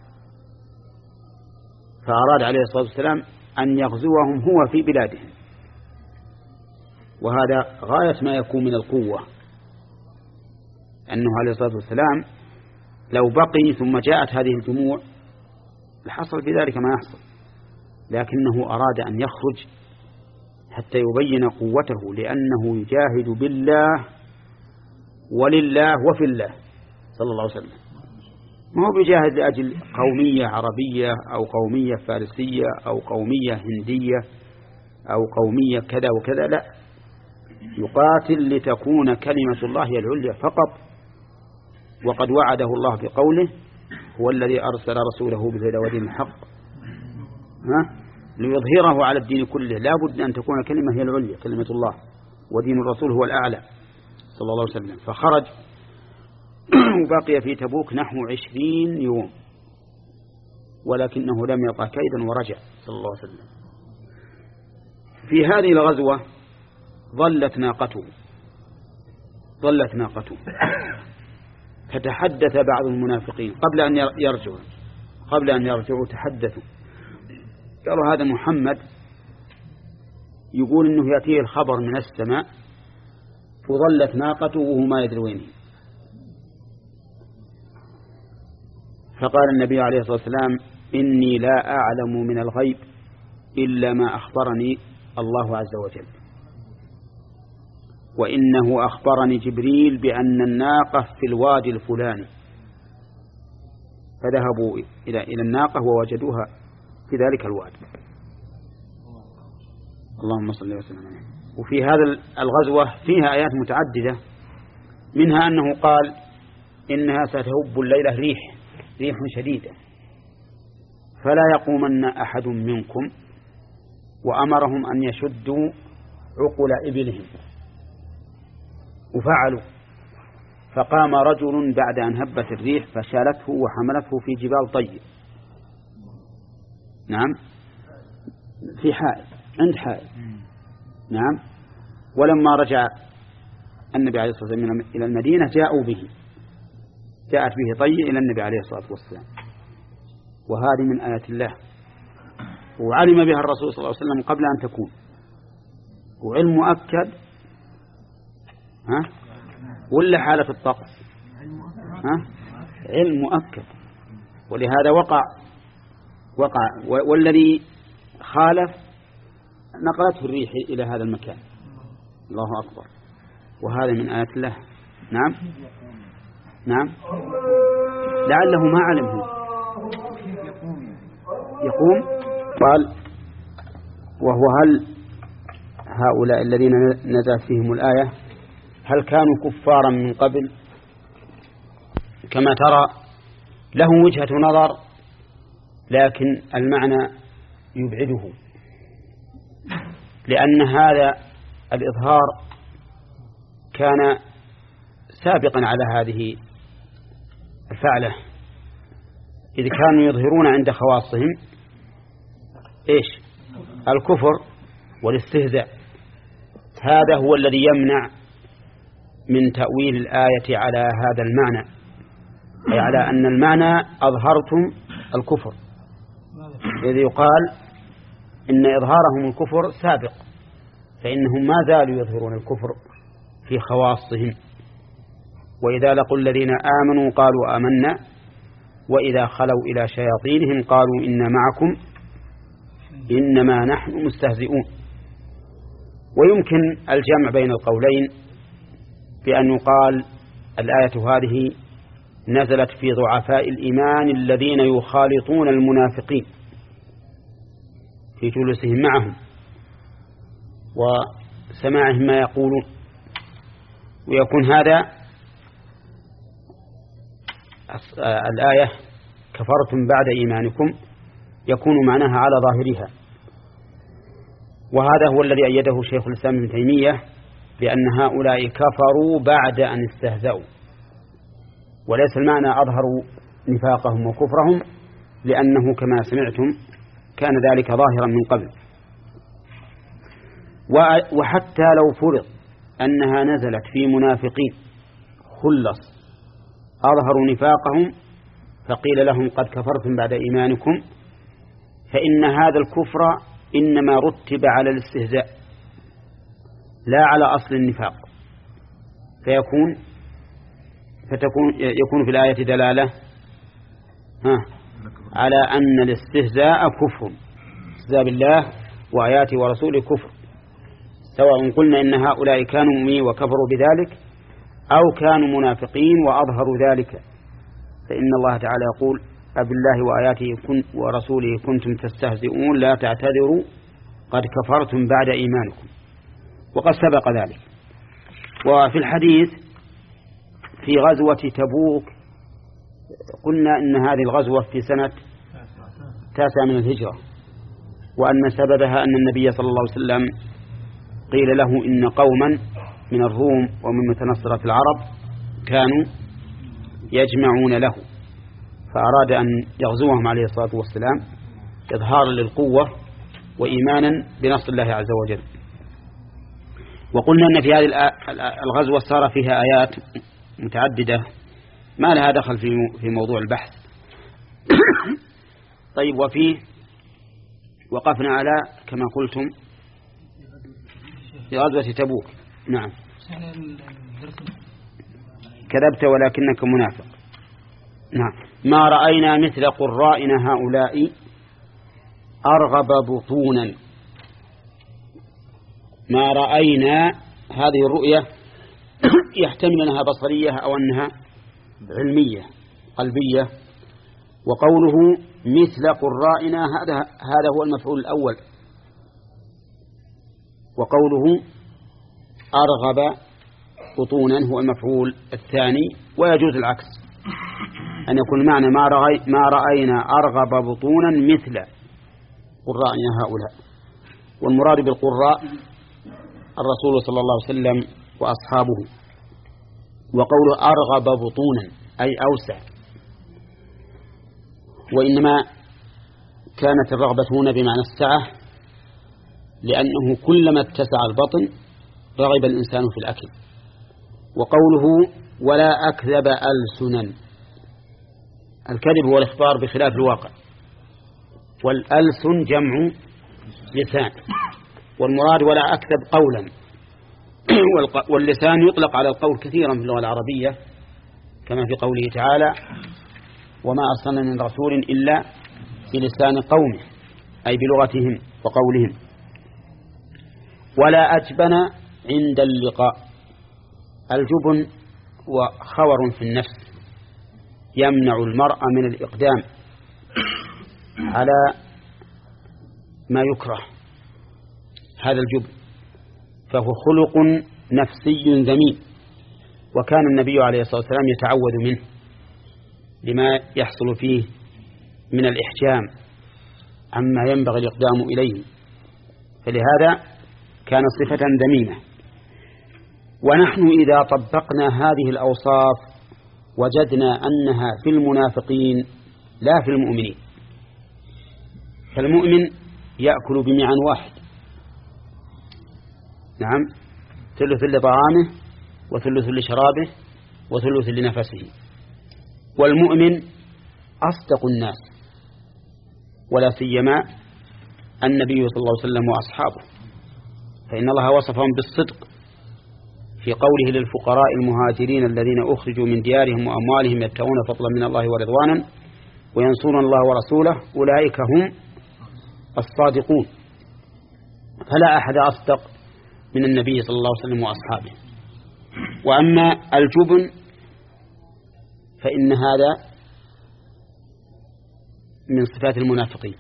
فأراد عليه الصلاة والسلام أن يغزوهم هو في بلادهم، وهذا غاية ما يكون من القوة، أنه عليه الصلاة والسلام لو بقي ثم جاءت هذه الجموع لحصل في ذلك ما يحصل، لكنه أراد أن يخرج حتى يبين قوته، لأنه يجاهد بالله ولله وفي الله صلى الله عليه وسلم، ما هو بيجاهد لأجل قومية عربية أو قومية فارسية أو قومية هندية أو قومية كذا وكذا، لا، يقاتل لتكون كلمة الله هي العليا فقط. وقد وعده الله بقوله هو الذي أرسل رسوله بالهدى ودين الحق ها ليظهره على الدين كله لا بد أن تكون كلمة هي العليا كلمة الله ودين الرسول هو الأعلى صلى الله عليه وسلم. فخرج وبقي في تبوك نحو عشرين يوم ولكنه لم يطع كيدا ورجع صلى الله عليه وسلم. في هذه الغزوة ظلت ناقته ظلت ناقته فتحدث بعض المنافقين قبل أن يرجعوا قبل أن يرجعوا تحدثوا قالوا هذا محمد يقول إنه يأتيه الخبر من السماء وظلت ناقته وهو ما يدري وين. فقال النبي عليه الصلاة والسلام إني لا أعلم من الغيب إلا ما أخبرني الله عز وجل وإنه أخبرني جبريل بأن الناقة في الوادي الفلاني. فذهبوا إلى إلى الناقة ووجدوها في ذلك الوادي. اللهم صل وسلم عليه. وفي هذا الغزوة فيها آيات متعددة منها أنه قال إنها ستهب الليلة ريح ريح شديدة فلا يقومن أحد منكم وأمرهم أن يشدوا عقل إبلهم وفعلوا. فقام رجل بعد أن هبت الريح فشالته وحملته في جبال طيب نعم في حائل عند حائل نعم. ولما رجع النبي عليه الصلاة والسلام إلى المدينة جاءوا به جاءت به طي إلى النبي عليه الصلاة والسلام. وهذه من آيات الله وعلم بها الرسول صلى الله عليه وسلم قبل أن تكون وعلم مؤكد ها ولا حالة الطقس ها علم مؤكد. ولهذا وقع وقع والذي خالف نقلته الريح إلى هذا المكان. الله أكبر. وهذا من آيات الله. نعم نعم لعله ما علمه يقوم. قال وهو هل هؤلاء الذين نزلت فيهم الآية هل كانوا كفارا من قبل؟ كما ترى له وجهة نظر لكن المعنى يبعده لأن هذا الإظهار كان سابقا على هذه الفعلة إذ كانوا يظهرون عند خواصهم إيش الكفر والاستهزاء. هذا هو الذي يمنع من تأويل الآية على هذا المعنى أي على أن المعنى أظهرتم الكفر إذ يقال إن إظهارهم الكفر سابق فإنهم ما زالوا يظهرون الكفر في خواصهم. وإذا لقوا الذين آمنوا قالوا آمنا وإذا خلوا إلى شياطينهم قالوا إنا معكم إنما نحن مستهزئون. ويمكن الجمع بين القولين بأن يقال الآية هذه نزلت في ضعفاء الإيمان الذين يخالطون المنافقين في جلوسهم معهم وسماعهم ما يقولون. ويكون هذا الآية كفرتم بعد إيمانكم يكون معناها على ظاهرها. وهذا هو الذي أيده شيخ الإسلام ابن تيمية بأن هؤلاء كفروا بعد أن استهزأوا وليس المعنى أظهروا نفاقهم وكفرهم لأنه كما سمعتم كان ذلك ظاهرا من قبل. وحتى لو فرض أنها نزلت في منافقين خلص أظهروا نفاقهم فقيل لهم قد كفرتم بعد إيمانكم فإن هذا الكفر إنما رتب على الاستهزاء لا على أصل النفاق فيكون فتكون يكون في الآية دلالة ها على أن الاستهزاء كفر استهزاء بالله وآياته ورسوله كفر سواء قلنا إن هؤلاء كانوا مؤمنين وكفروا بذلك أو كانوا منافقين وأظهروا ذلك. فإن الله تعالى يقول أبالله وآياته ورسوله كنتم تستهزئون لا تعتذروا قد كفرتم بعد إيمانكم وقد سبق ذلك. وفي الحديث في غزوة تبوك قلنا إن هذه الغزوة في سنة تاسعة من الهجرة وأن سببها أن النبي صلى الله عليه وسلم قيل له إن قوما من الروم ومن متنصرة العرب كانوا يجمعون له، فأراد أن يغزوهم عليه الصلاة والسلام إظهارا للقوة وإيمانا بنصر الله عز وجل. وقلنا أن في هذه الغزوة صار فيها آيات متعددة ما لها دخل في موضوع البحث. طيب، وفيه وقفنا على كما قلتم في غزوة تبوك. نعم، كذبت ولكنك منافق. نعم، ما رأينا مثل قرائنا هؤلاء أرغب بطونا. ما رأينا هذه الرؤية يحتمل أنها بصرية أو أنها علمية قلبية. وقوله مثل قرائنا هذا هذا هو المفعول الأول، وقوله أرغب بطونا هو المفعول الثاني. ويجوز العكس، أن يكون معنى ما, رأي ما رأينا أرغب بطونا مثل قرائنا هؤلاء. والمراد بالقراء الرسول صلى الله عليه وسلم وأصحابه. وقوله أرغب بطونا أي أوسع، وإنما كانت الرغبة هنا بمعنى السعة، لأنه كلما اتسع البطن رغب الإنسان في الأكل. وقوله ولا أكذب ألسنا، الكذب هو الإخبار بخلاف الواقع، والألسن جمع لسان، والمراد ولا أكذب قولا. واللسان يطلق على القول كثيرا في اللغة العربية، كما في قوله تعالى وما أرسلنا من رسول إلا بلسان قومه، أي بلغتهم وقولهم. ولا أجبن عند اللقاء، الجبن وخور في النفس يمنع المرء من الإقدام على ما يكره، هذا الجبن، فهو خلق نفسي ذميم، وكان النبي عليه الصلاة والسلام يتعوذ منه لما يحصل فيه من الإحجام عما ينبغي الإقدام إليه، فلهذا كان صفة ذميمة. ونحن إذا طبقنا هذه الأوصاف وجدنا أنها في المنافقين لا في المؤمنين. فالمؤمن يأكل بمعن واحد، نعم، ثلث لطعامه وثلث لشرابه وثلث لنفسه. والمؤمن أصدق الناس، ولا سيما النبي صلى الله عليه وسلم وأصحابه، فإن الله وصفهم بالصدق في قوله للفقراء المهاجرين الذين أخرجوا من ديارهم وأموالهم يبتغون فضلا من الله ورضوانا وينصرون الله ورسوله أولئك هم الصادقون. فلا أحد أصدق من النبي صلى الله عليه وسلم وأصحابه. وأما الجبن فإن هذا من صفات المنافقين،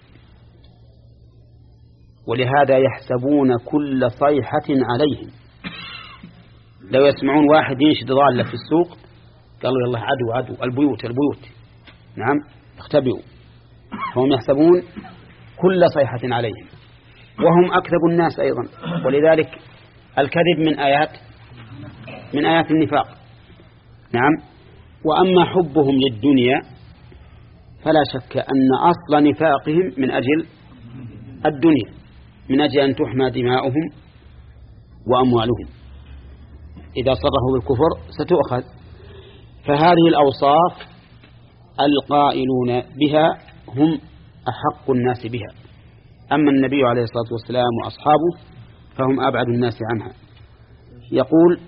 ولهذا يحسبون كل صيحة عليهم. لو يسمعون واحد ينشد ضالة في السوق قالوا يلا عدو عدو البيوت البيوت، نعم، اختبئوا. فهم يحسبون كل صيحة عليهم، وهم أكذب الناس أيضا. ولذلك الكذب من آيات من آيات النفاق، نعم. وأما حبهم للدنيا فلا شك أن أصل نفاقهم من أجل الدنيا، من أجل أن تحمى دماؤهم وأموالهم، إذا صرحوا بالكفر ستؤخذ. فهذه الأوصاف القائلون بها هم أحق الناس بها، أما النبي عليه الصلاة والسلام وأصحابه فهم أبعد الناس عنها. يقول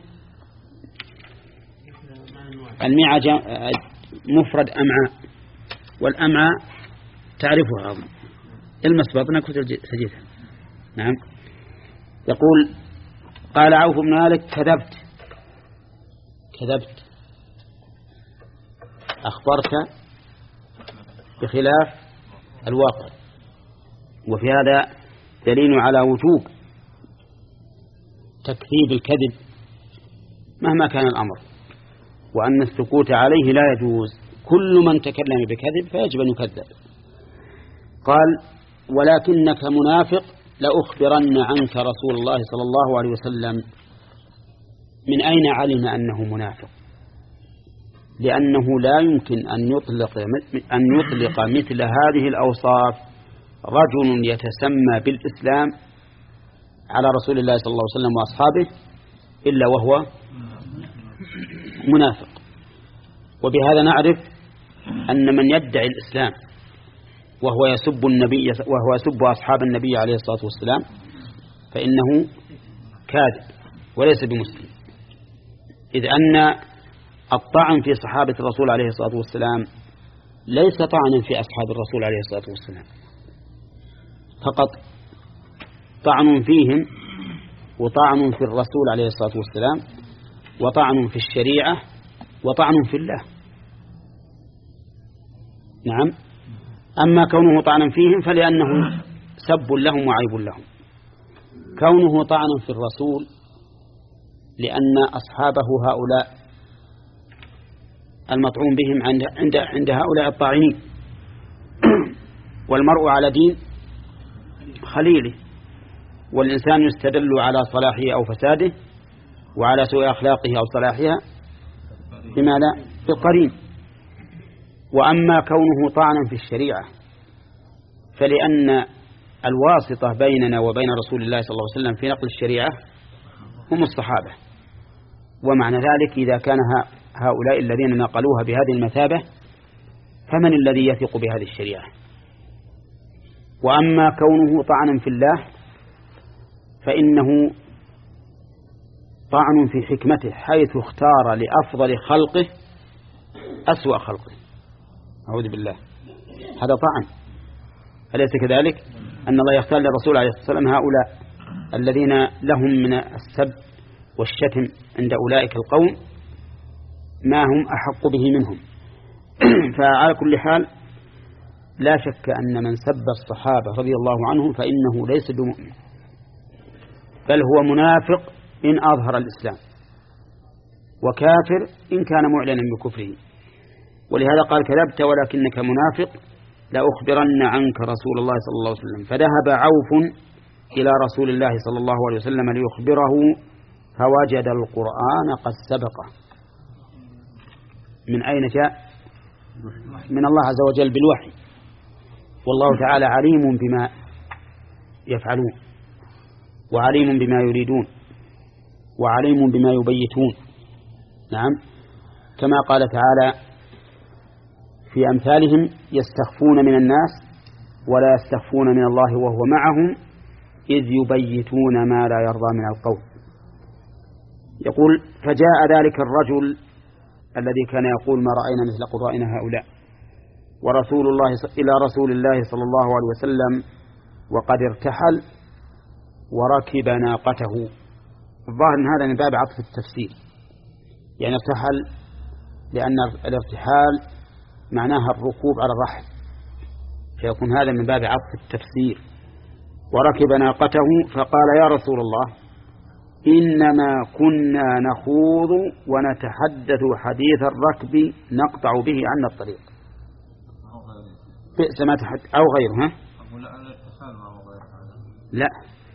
المعى مفرد أمعاء، والأمعاء تعرفها أظن، المس بطنك وتجدها، نعم. يقول قال عوف بن مالك كذبت كذبت أخبرت بخلاف الواقع. وفي هذا دليل على وجوب تكذيب الكذب مهما كان الأمر، وأن السكوت عليه لا يجوز. كل من تكلم بكذب فيجب أن يكذب. قال ولكنك منافق لأخبرن عنك رسول الله صلى الله عليه وسلم. من أين علم أنه منافق؟ لأنه لا يمكن أن يطلق أن يطلق مثل هذه الأوصاف رجل يتسمى بالإسلام على رسول الله صلى الله عليه وسلم وأصحابه إلا وهو منافق. وبهذا نعرف أن من يدعي الإسلام وهو يسب النبي وهو يسب أصحاب النبي عليه الصلاة والسلام فإنه كاذب وليس بمسلم، إذ أن الطعن في صحابة الرسول عليه الصلاة والسلام ليس طعنا في أصحاب الرسول عليه الصلاة والسلام فقط، طعن فيهم وطعن في الرسول عليه الصلاة والسلام وطعن في الشريعة وطعن في الله. نعم. أما كونه طعنا فيهم فلأنه سب لهم وعيب لهم، كونه طعنا في الرسول لأن أصحابه هؤلاء المطعون بهم عند عند عند هؤلاء الطاعنين. والمرء على دين خليله، والإنسان يستدل على صلاحه أو فساده وعلى سوء أخلاقه أو صلاحها بما لا بالقرين. وأما كونه طعنا في الشريعة فلأن الواسطة بيننا وبين رسول الله صلى الله عليه وسلم في نقل الشريعة هم الصحابة، ومعنى ذلك إذا كان هؤلاء الذين نقلوها بهذه المثابة فمن الذي يثق بهذه الشريعة؟ وأما كونه طعنا في الله فإنه طعن في حكمته حيث اختار لأفضل خلقه أسوأ خلقه، أعوذ بالله، هذا طعن. أليس كذلك؟ أن الله يختار للرسول عليه الصلاة والسلام هؤلاء الذين لهم من السب والشتم عند أولئك القوم ما هم أحق به منهم. فعلى كل حال لا شك أن من سب الصحابة رضي الله عنهم فإنه ليس بمؤمن، بل هو منافق إن أظهر الإسلام وكافر إن كان معلنا بكفره. ولهذا قال كذبت ولكنك منافق لأخبرن عنك رسول الله صلى الله عليه وسلم. فذهب عوف إلى رسول الله صلى الله عليه وسلم ليخبره فوجد القرآن قد سبقه. من أين جاء؟ من الله عز وجل بالوحي، والله تعالى عليم بما يفعلون وعليم بما يريدون وعليم بما يبيتون. نعم، كما قال تعالى في أمثالهم يستخفون من الناس ولا يستخفون من الله وهو معهم إذ يبيتون ما لا يرضى من القول. يقول فجاء ذلك الرجل الذي كان يقول ما رأينا مثل قضائنا هؤلاء ورسول الله إلى رسول الله صلى الله عليه وسلم وقد ارتحل وركب ناقته. الظاهر أن هذا من باب عطف التفسير، يعني ارتحل لأن الارتحال معناها الركوب على الرحل، فيكون هذا من باب عطف التفسير. وركب ناقته فقال يا رسول الله إنما كنا نخوض ونتحدث حديث الركب نقطع به عنا الطريق. بئس ما تحدث أو غيره. ها؟ لا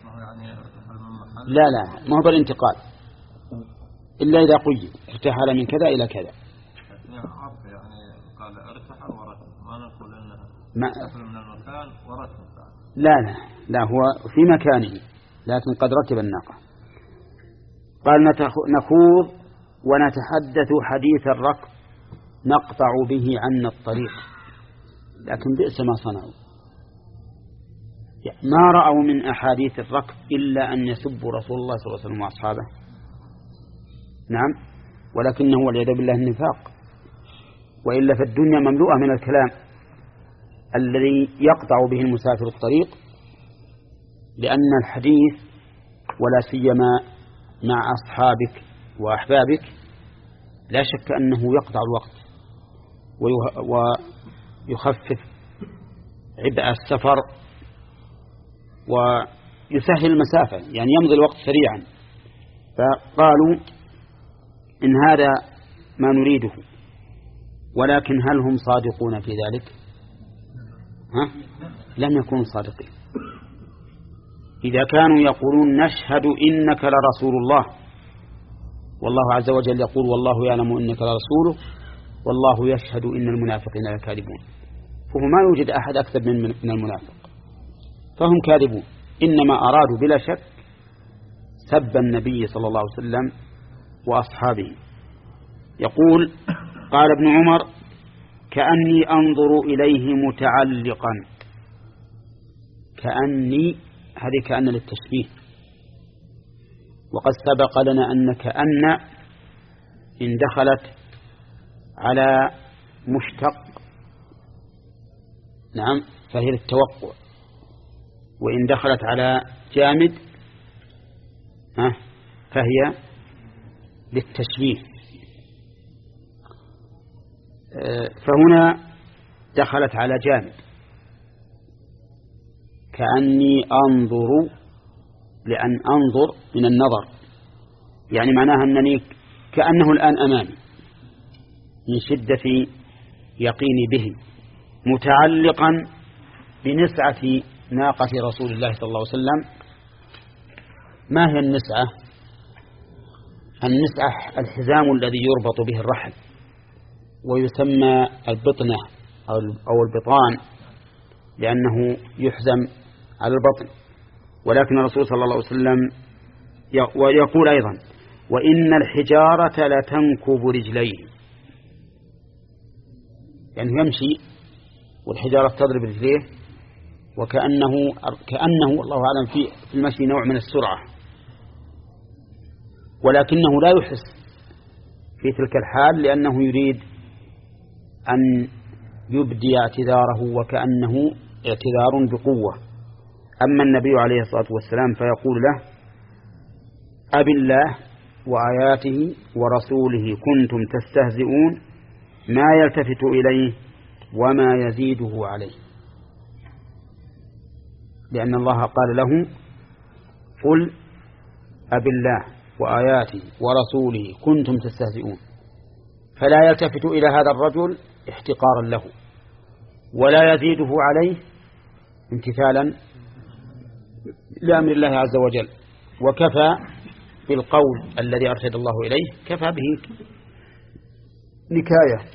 لا لا ما هو بالانتقال إلا إذا قيد ارتحل من كذا إلى كذا. يعني قال ارتحل وركب، ما نقول أنها ما من المكان وركب. لا لا لا هو في مكانه لكن قد ركب الناقة. قال نخوض ونتحدث حديث الركب نقطع به عنا الطريق، لكن بئس ما صنعوا. ما رأوا من أحاديث الركب إلا أن يسبوا رسول الله صلى الله عليه وسلم وأصحابه. نعم، ولكنه والعياذ بالله النفاق، وإلا في الدنيا مملوءة من الكلام الذي يقطع به المسافر الطريق، لأن الحديث ولا سيما مع أصحابك وأحبابك لا شك أنه يقطع الوقت ويخفف عبء السفر ويسهل المسافة، يعني يمضي الوقت سريعا. فقالوا إن هذا ما نريده، ولكن هل هم صادقون في ذلك؟ ها؟ لم يكونوا صادقين. إذا كانوا يقولون نشهد إنك لرسول الله، والله عز وجل يقول والله يعلم إنك لرسوله والله يشهد إن المنافقين لكاذبون، فهو ما يوجد أحد أكثر من من المنافق، فهم كاذبون. إنما أرادوا بلا شك سب النبي صلى الله عليه وسلم وأصحابه. يقول قال ابن عمر كأني أنظر إليه متعلقا. كأني هذه كأن للتشبيه، وقد سبق لنا أن كأن إن دخلت على مشتق نعم فهي للتوقع، وإن دخلت على جامد فهي للتشبيه. فهنا دخلت على جامد كأني أنظر، لأن أنظر من النظر، يعني معناها أنني كأنه الآن أمامي من شدة يقيني به، متعلقا بنسعة ناقة رسول الله صلى الله عليه وسلم. ما هي النسعة؟ النسعة الحزام الذي يربط به الرحل، ويسمى البطنة أو البطان لأنه يحزم على البطن. ولكن الرسول صلى الله عليه وسلم ويقول أيضا وإن الحجارة لتنكب رجليه، يعني يمشي والحجارة تضرب رجليه، وكأنه كأنه والله أعلم في المشي نوع من السرعة، ولكنه لا يحس في تلك الحال لأنه يريد أن يبدي اعتذاره وكأنه اعتذار بقوة. أما النبي عليه الصلاة والسلام فيقول له أبي الله وآياته ورسوله كنتم تستهزئون ما يلتفت إليه وما يزيده عليه، لأن الله قال له قل أبي الله وآياته ورسوله كنتم تستهزئون، فلا يلتفت إلى هذا الرجل احتقارا له ولا يزيده عليه امتثالا لأمر الله عز وجل. وكفى بالقول الذي أرشد الله إليه، كفى به نكاية.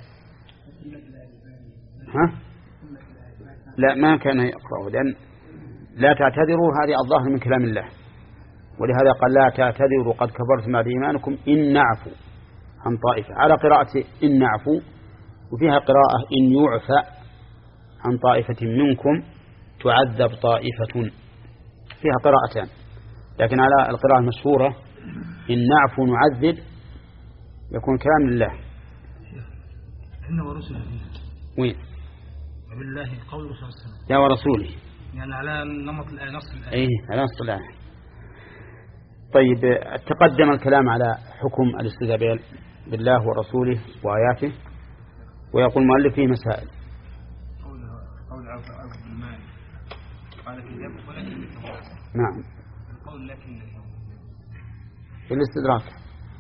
ها؟ لا ما كان يقرأه، لأن لا تعتذروا هذه الظاهر من كلام الله، ولهذا قال لا تعتذروا قد كفرتم بعد إيمانكم إن نعفو عن طائفة، على قراءة إن نعفو، وفيها قراءة إن يعفى عن طائفة منكم تعذب طائفة، فيها قراءتان، لكن على القراءة المشهورة إن نعفو نعذب يكون كلام لله. إنه ورسوله وين؟ وبالله قول رسول الله يا ورسوله، يعني على نمط الآية نص الآية. إيه على نص الآية. طيب تقدم الكلام على حكم الاستهزاء بالله ورسوله وآياته، ويقول المؤلف فيه مسائل. قول عبد المال قال كذب ولكن نعم. القول لكن في الاستدراك،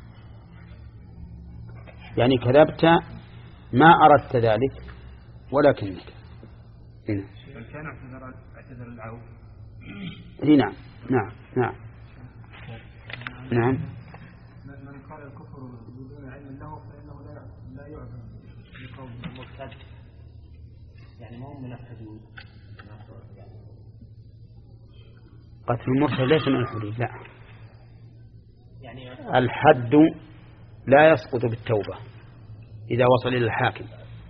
يعني كذبت ما أردت ذلك ولكنك هنا. كان اعتذر اعتذر العو. نعم نعم نعم نعم. من قال الكفر بدون علم له فإنه لا لا يعلم بقول المرتد، يعني ما هم منفذون. قتل المرتد ليس من الحدود، لا، يعني الحد لا يسقط بالتوبة إذا وصل إلى الحاكم،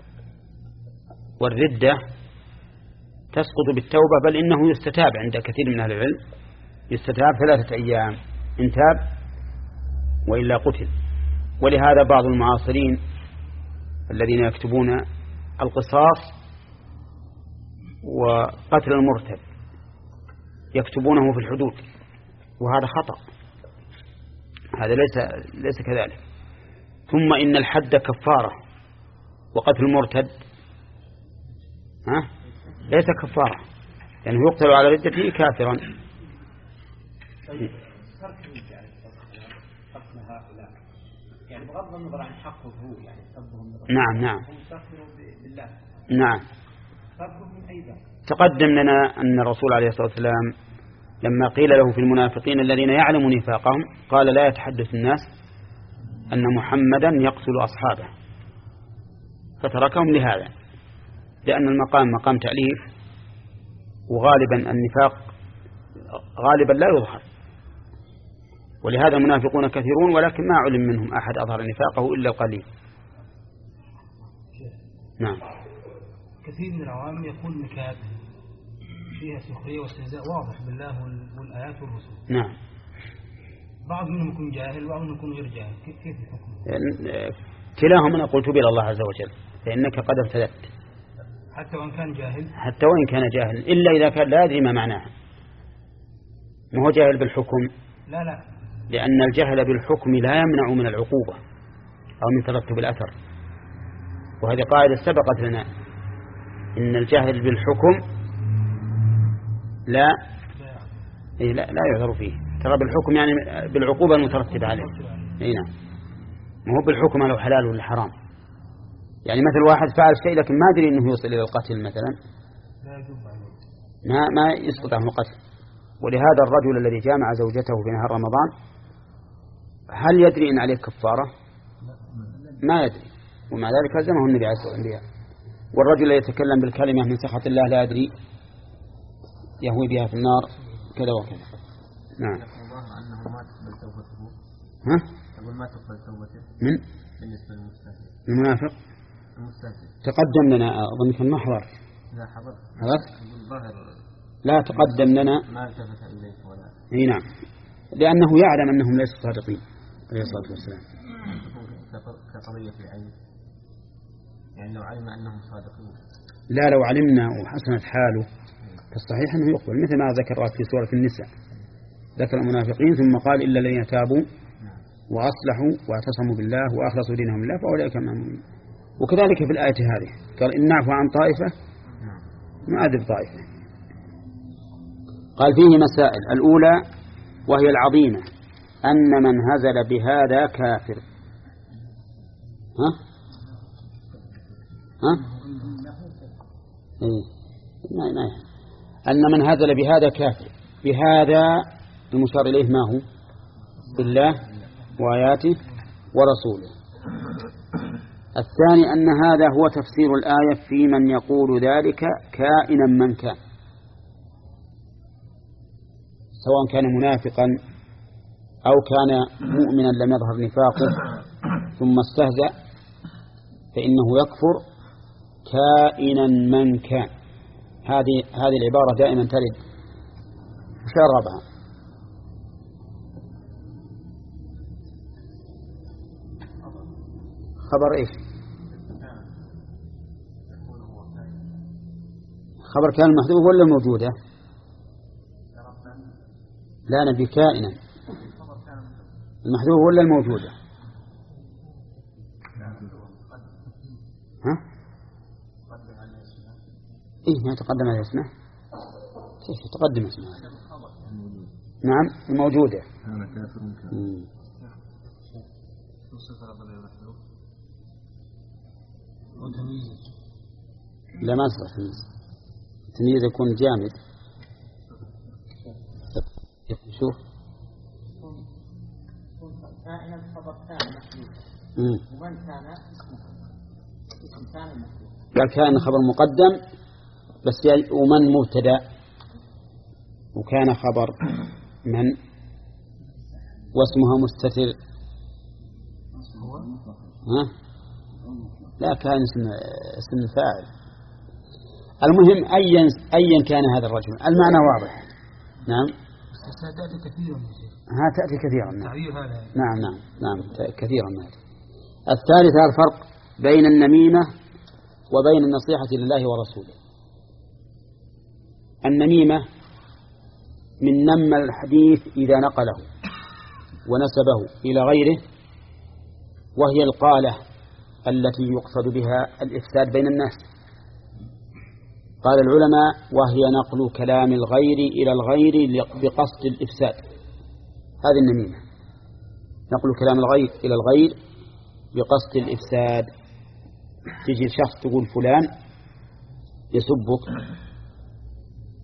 والردة تسقط بالتوبة، بل إنه يستتاب عند كثير من أهل العلم، يستتاب ثلاثة أيام إن تاب وإلا قتل. ولهذا بعض المعاصرين الذين يكتبون القصاص وقتل المرتد يكتبونه في الحدود، وهذا خطأ، هذا ليس ليس كذلك. ثم إن الحد كفارة، وقتل المرتد ها ليس كفارة، يعني يقتل على ردته كافرا. يعني بغض النظر عن حقه هو، يعني سبهم نعم نعم هم يستغفروا بالله. نعم سبهم من أي ذنب؟ تقدم لنا أن الرسول عليه الصلاة والسلام لما قيل له في المنافقين الذين يعلم نفاقهم قال لا يتحدث الناس أن محمدا يقتل أصحابه، فتركهم لهذا، لأن المقام مقام تأليف، وغالبا النفاق غالبا لا يظهر، ولهذا المنافقون كثيرون ولكن ما علم منهم أحد أظهر نفاقه إلا القليل. نعم. كثير من العوام يقول نكات فيها سخرية واستهزاء واضح بالله والآيات والرسول. نعم. بعض منهم يكون جاهل وبعض منهم يكون غير جاهل، كيف يحكم؟ كلاهم أنا قلت بلا الله عز وجل، فإنك قد ارتدت حتى وإن كان جاهل، حتى وإن كان جاهل، إلا إذا كان لا يدري ما معناه. ما هو جاهل بالحكم، لا لا، لأن الجهل بالحكم لا يمنع من العقوبة أو من ترتب الأثر، وهذه قاعدة سبقت لنا، إن الجهل بالحكم لا لا لا يعذر فيه. ترى بالحكم يعني بالعقوبة المترتبة عليه. اي نعم، ما هو بالحكم لو حلال ولا حرام. يعني مثل واحد فعل شيء لكن ما أدري أنه يوصل إلى القتل مثلا، ما ما يسقط عنه القتل. ولهذا الرجل الذي جامع زوجته في نهار رمضان هل يدري أن عليه كفارة؟ ما يدري، ومع ذلك لزمه النبي عليه الصلاة والسلام. والرجل الذي يتكلم بالكلمة من سخط الله لا يدري يهوي بها في النار كذا وكذا. نعم. أنه ما تقبل توبته. ها؟ يقول ما تقبل توبته. من؟ بالنسبة للمستهزئ. المنافق. المستهزئ. تقدم لنا أظن في المحضر. لا حضر. حضرت؟ يقول ظاهر. لا تقدم لنا. ما التفت إليك ولا. اي نعم، لأنه يعلم أنهم ليسوا صادقين عليه الصلاة والسلام. كقضية في عين. يعني لو علم أنهم صادقين. لا، لو علمنا وحسنت حاله فالصحيح أنه يقبل، مثل ما ذكر في سورة النساء، ذكر المنافقين ثم قال إلا الذين تابوا وأصلحوا واعتصموا بالله وأخلصوا دينهم لله فأولئك هم المؤمنون. وكذلك في الآية هذه قال إن نعفو عن طائفة نعذب طائفة. قال فيه مسائل. الأولى وهي العظيمة أن من هزل بهذا كافر. ها؟ ها؟ إيه؟ ما ما أن من هزل بهذا كافر. بهذا المشار إليه ما هو؟ بالله وآياته ورسوله. الثاني أن هذا هو تفسير الآية في من يقول ذلك كائنا من كان، سواء كان منافقا أو كان مؤمنا لم يظهر نفاقه ثم استهزأ فإنه يكفر كائنا من كان. هذه هذه العبارة دائما ترد مشربها. خبر إيش؟ خبر كان المحذوف ولا موجودة؟ لا، نبي كائنا المحذوف ولا الموجودة؟ ها؟ إيه ما تقدم على اسمه؟ كيف تقدم اسمه؟ نعم الموجودة. لا ما أصبح تمييز. التمييز يكون جامد. شوف كائنا خبر كان محذوف ومن كان اسم كان محذوف. قال كان خبر مقدم بس ومن مبتدا وكان خبر من واسمها مستتر. ها؟ لا كان اسم اسم الفاعل. المهم أيا أيا كان هذا الرجل المعنى واضح. نعم. تأتي كثيرا. ها تأتي كثيرا. نعم هذا. نعم نعم نعم كثيرا. الثالث الفرق بين النميمة وبين النصيحة لله ورسوله. النميمة من نم الحديث إذا نقله ونسبه إلى غيره، وهي القالة التي يقصد بها الإفساد بين الناس. قال العلماء وهي نقل كلام الغير إلى الغير بقصد الإفساد. هذه النميمة، نقل كلام الغير إلى الغير بقصد الإفساد. تجي شخص تقول فلان يسبك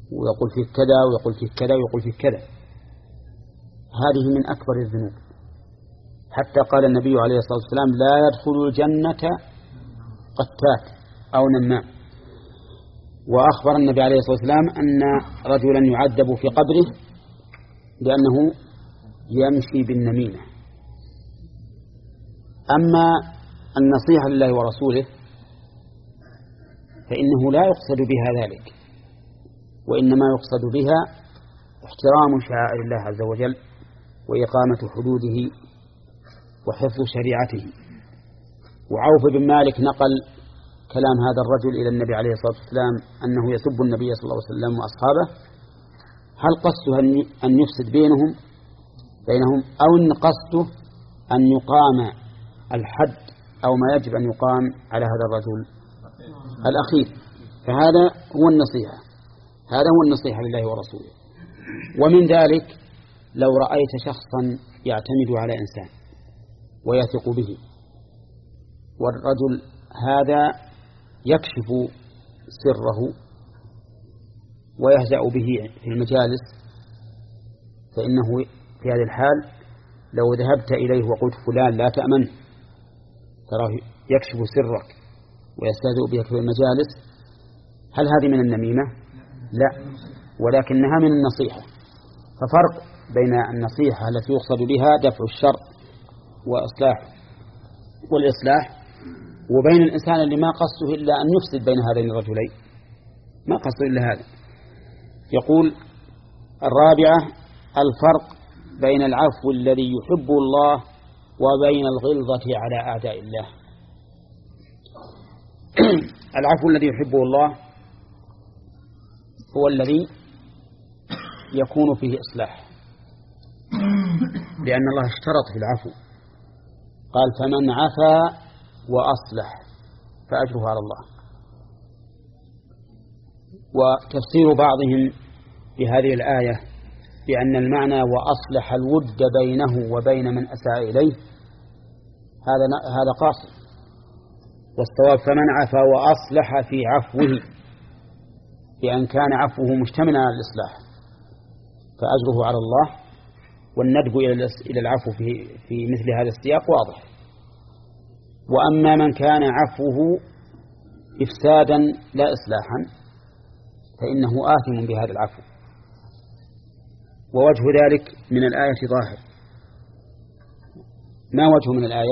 ويقول فيه كذا ويقول فيه كذا ويقول فيه كذا. هذه من أكبر الذنوب، حتى قال النبي عليه الصلاة والسلام لا يدخل الجنة قتات أو نمام. وأخبر النبي عليه الصلاة والسلام أن رجلا يعذب في قبره لأنه يمشي بالنميمة. أما النصيحة لله ورسوله فإنه لا يقصد بها ذلك، وإنما يقصد بها احترام شعائر الله عز وجل وإقامة حدوده وحفظ شريعته. وعوف بن مالك نقل كلام هذا الرجل إلى النبي عليه الصلاة والسلام أنه يسب النبي صلى الله عليه وسلم وأصحابه، هل قصده أن يفسد بينهم بينهم أو أن قصده أن يقام الحد أو ما يجب أن يقام على هذا الرجل الأخير؟ فهذا هو النصيحة، هذا هو النصيحة لله ورسوله. ومن ذلك لو رأيت شخصا يعتمد على إنسان ويثق به، والرجل هذا يكشف سره ويهزأ به في المجالس، فإنه في هذه الحال لو ذهبت إليه وقلت فلان لا تأمن تراه يكشف سرك ويستهزئ بك في المجالس، هل هذه من النميمة؟ لا، ولكنها من النصيحة. ففرق بين النصيحة التي يقصد بها دفع الشر وإصلاح والإصلاح، وبين الإنسان اللي ما قصده إلا أن يفسد بين هذين الرجلين، ما قصده إلا هذا. يقول الرابعة الفرق بين العفو الذي يحبه الله وبين الغلظة على أعداء الله. العفو الذي يحبه الله هو الذي يكون فيه إصلاح، لأن الله اشترط في العفو، قال فمن عفا وأصلح فأجره على الله. وتفسير بعضهم بهذه الآية بأن المعنى وأصلح الود بينه وبين من أساء إليه، هذا هذا قاصر، والصواب فمن عفا وأصلح في عفوه، بأن كان عفوه مشتملا على الإصلاح فأجره على الله. والندب إلى العفو في في مثل هذا السياق واضح. وأما من كان عفوه إفسادا لا إصلاحا فإنه آثم بهذا العفو. ووجه ذلك من الآية ظاهر. ما وجه من الآية؟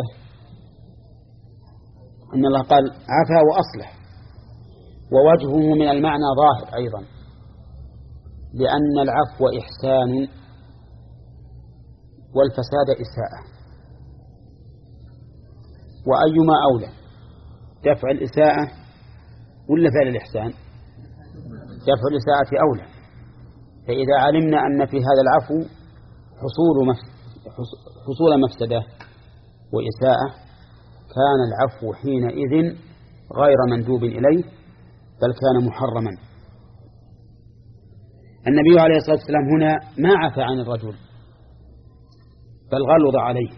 أن الله قال عفا وأصلح، ووجهه من المعنى ظاهر أيضا، لأن العفو إحسان والفساد إساءة، وأيما أولى دفع الإساءة ولا فعل الإحسان؟ دفع الإساءة أولى. فإذا علمنا أن في هذا العفو حصول حصول مفسدة وإساءة كان العفو حينئذ غير مندوب إليه بل كان محرما. النبي عليه الصلاة والسلام هنا ما عفى عن الرجل بل غلظ عليه.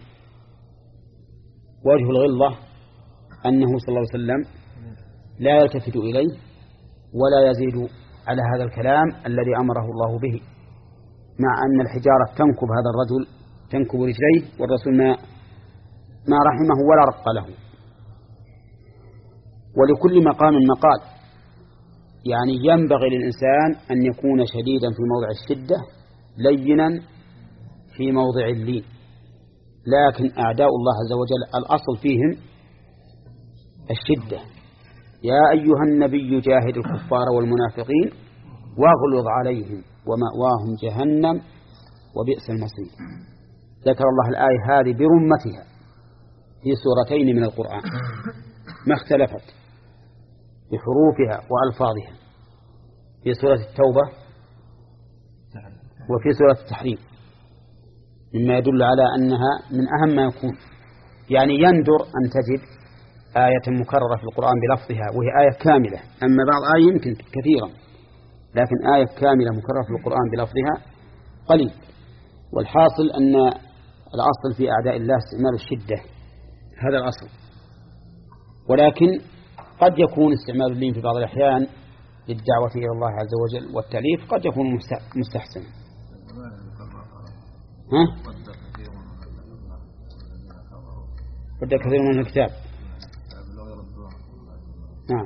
وجه الغلظة أنه صلى الله عليه وسلم لا يلتفت إليه ولا يزيد على هذا الكلام الذي أمره الله به، مع أن الحجارة تنكب هذا الرجل تنكب رجليه، والرسول ما ما رحمه ولا رق له. ولكل مقام مقال، يعني ينبغي للإنسان أن يكون شديدا في موضع الشدة لينا في موضع اللين. لكن أعداء الله عز وجل الأصل فيهم الشدة. يا أيها النبي جاهد الكفار والمنافقين واغلظ عليهم ومأواهم جهنم وبئس المصير. ذكر الله الآية هذه برمتها في سورتين من القرآن ما اختلفت بحروفها وألفاظها، في سورة التوبة وفي سورة التحريم، مما يدل على أنها من أهم ما يكون. يعني يندر أن تجد آية مكررة في القرآن بلفظها وهي آية كاملة، أما بعض آية يمكن كثيرا، لكن آية كاملة مكررة في القرآن بلفظها قليل. والحاصل أن الأصل في أعداء الله استعمال الشدة، هذا الأصل. ولكن قد يكون استعمال اللين في بعض الأحيان للدعوة إلى الله عز وجل والتأليف قد يكون مستحسنا. ها؟ ود كثير من الكتاب. نعم.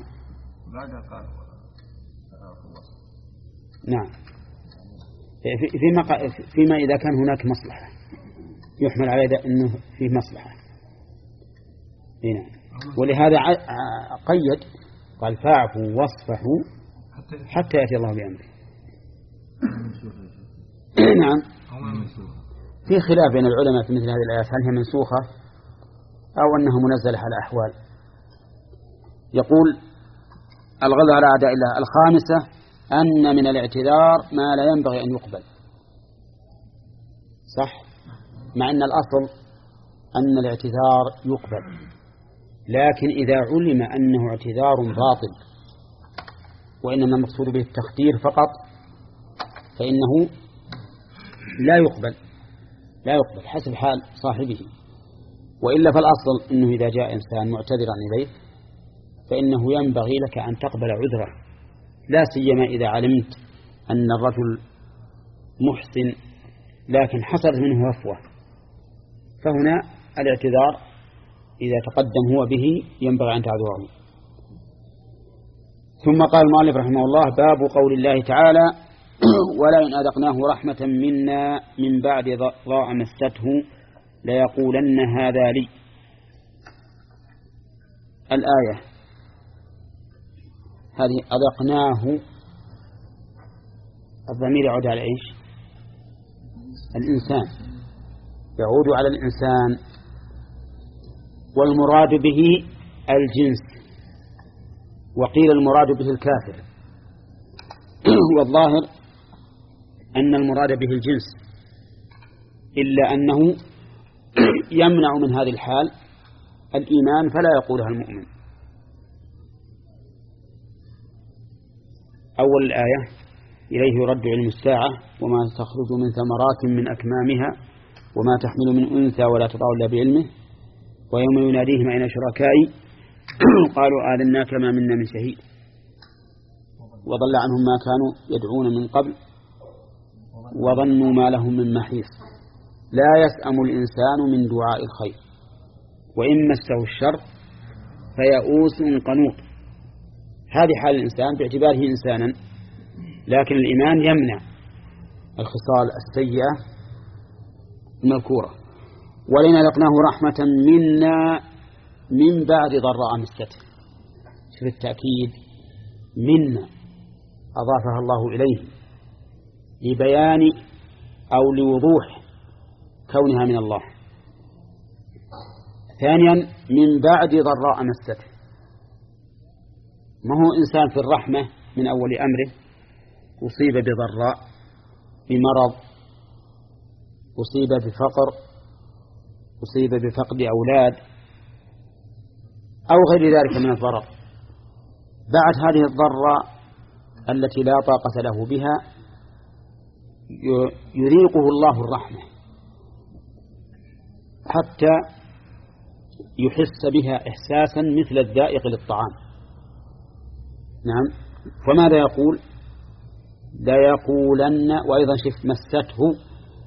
نعم. فيما فيما إذا كان هناك مصلحة يحمل على أنه فيه مصلحة. هنا. ولهذا قيد قال فاعفوا واصفحوا حتى يأتي الله بأمره. نعم. في خلاف بين العلماء في مثل هذه الآيات هل هي منسوخة أو أنها منزلة على أحوال. يقول الغلظ على أعداء الله. الخامسة أن من الاعتذار ما لا ينبغي أن يقبل. صح، مع أن الأصل أن الاعتذار يقبل، لكن إذا علم أنه اعتذار باطل وإنما المقصود به التخدير فقط فإنه لا يقبل لا يقبل حسب حال صاحبه. وإلا فالأصل أنه إذا جاء إنسان معتذرا إليك فإنه ينبغي لك أن تقبل عذره، لا سيما إذا علمت أن الرجل محسن لكن حصلت منه هفوة، فهنا الاعتذار إذا تقدم هو به ينبغي أن تعذره. ثم قال المؤلف رحمه الله باب قول الله تعالى ولئن أذقناه رحمة منا من بعد ضراء مسته ليقولن هذا لي. الآية هذه أذقناه الضمير يعود على إيش؟ الإنسان، يعود على الإنسان، والمراد به الجنس، وقيل المراد به الكافر. والظاهر أن المراد به الجنس، إلا أنه يمنع من هذه الحال الإيمان فلا يقولها المؤمن. أول الآية إليه يرد علم الساعة وما تخرج من ثمرات من أكمامها وما تحمل من أنثى ولا تضع إلا بعلمه ويوم يناديهم أين شركائي قالوا آذناك ما منا من شهيد وضل عنهم ما كانوا يدعون من قبل وظنوا ما لهم من محيص لا يسأم الإنسان من دعاء الخير وإن مسه الشر فيئوس قنوط. هذه حال الإنسان باعتباره إنسانا، لكن الإيمان يمنع الخصال السيئة المذكورة. ولئن أذقناه رحمة منا من بعد ضراء مسته. شوف التأكيد، منا أضافها الله إليه لبيان أو لوضوح كونها من الله. ثانيا من بعد ضراء مسته، ما هو إنسان في الرحمة من أول أمره أصيب بضراء، بمرض، أصيب بفقر، أصيب بفقد أولاد أو غير ذلك من الضرر. بعد هذه الضراء التي لا طاقة له بها يذيقه الله الرحمة حتى يحس بها إحساسا مثل الذائق للطعام. نعم. فماذا يقول؟ لا يقولن، وأيضا شف مسته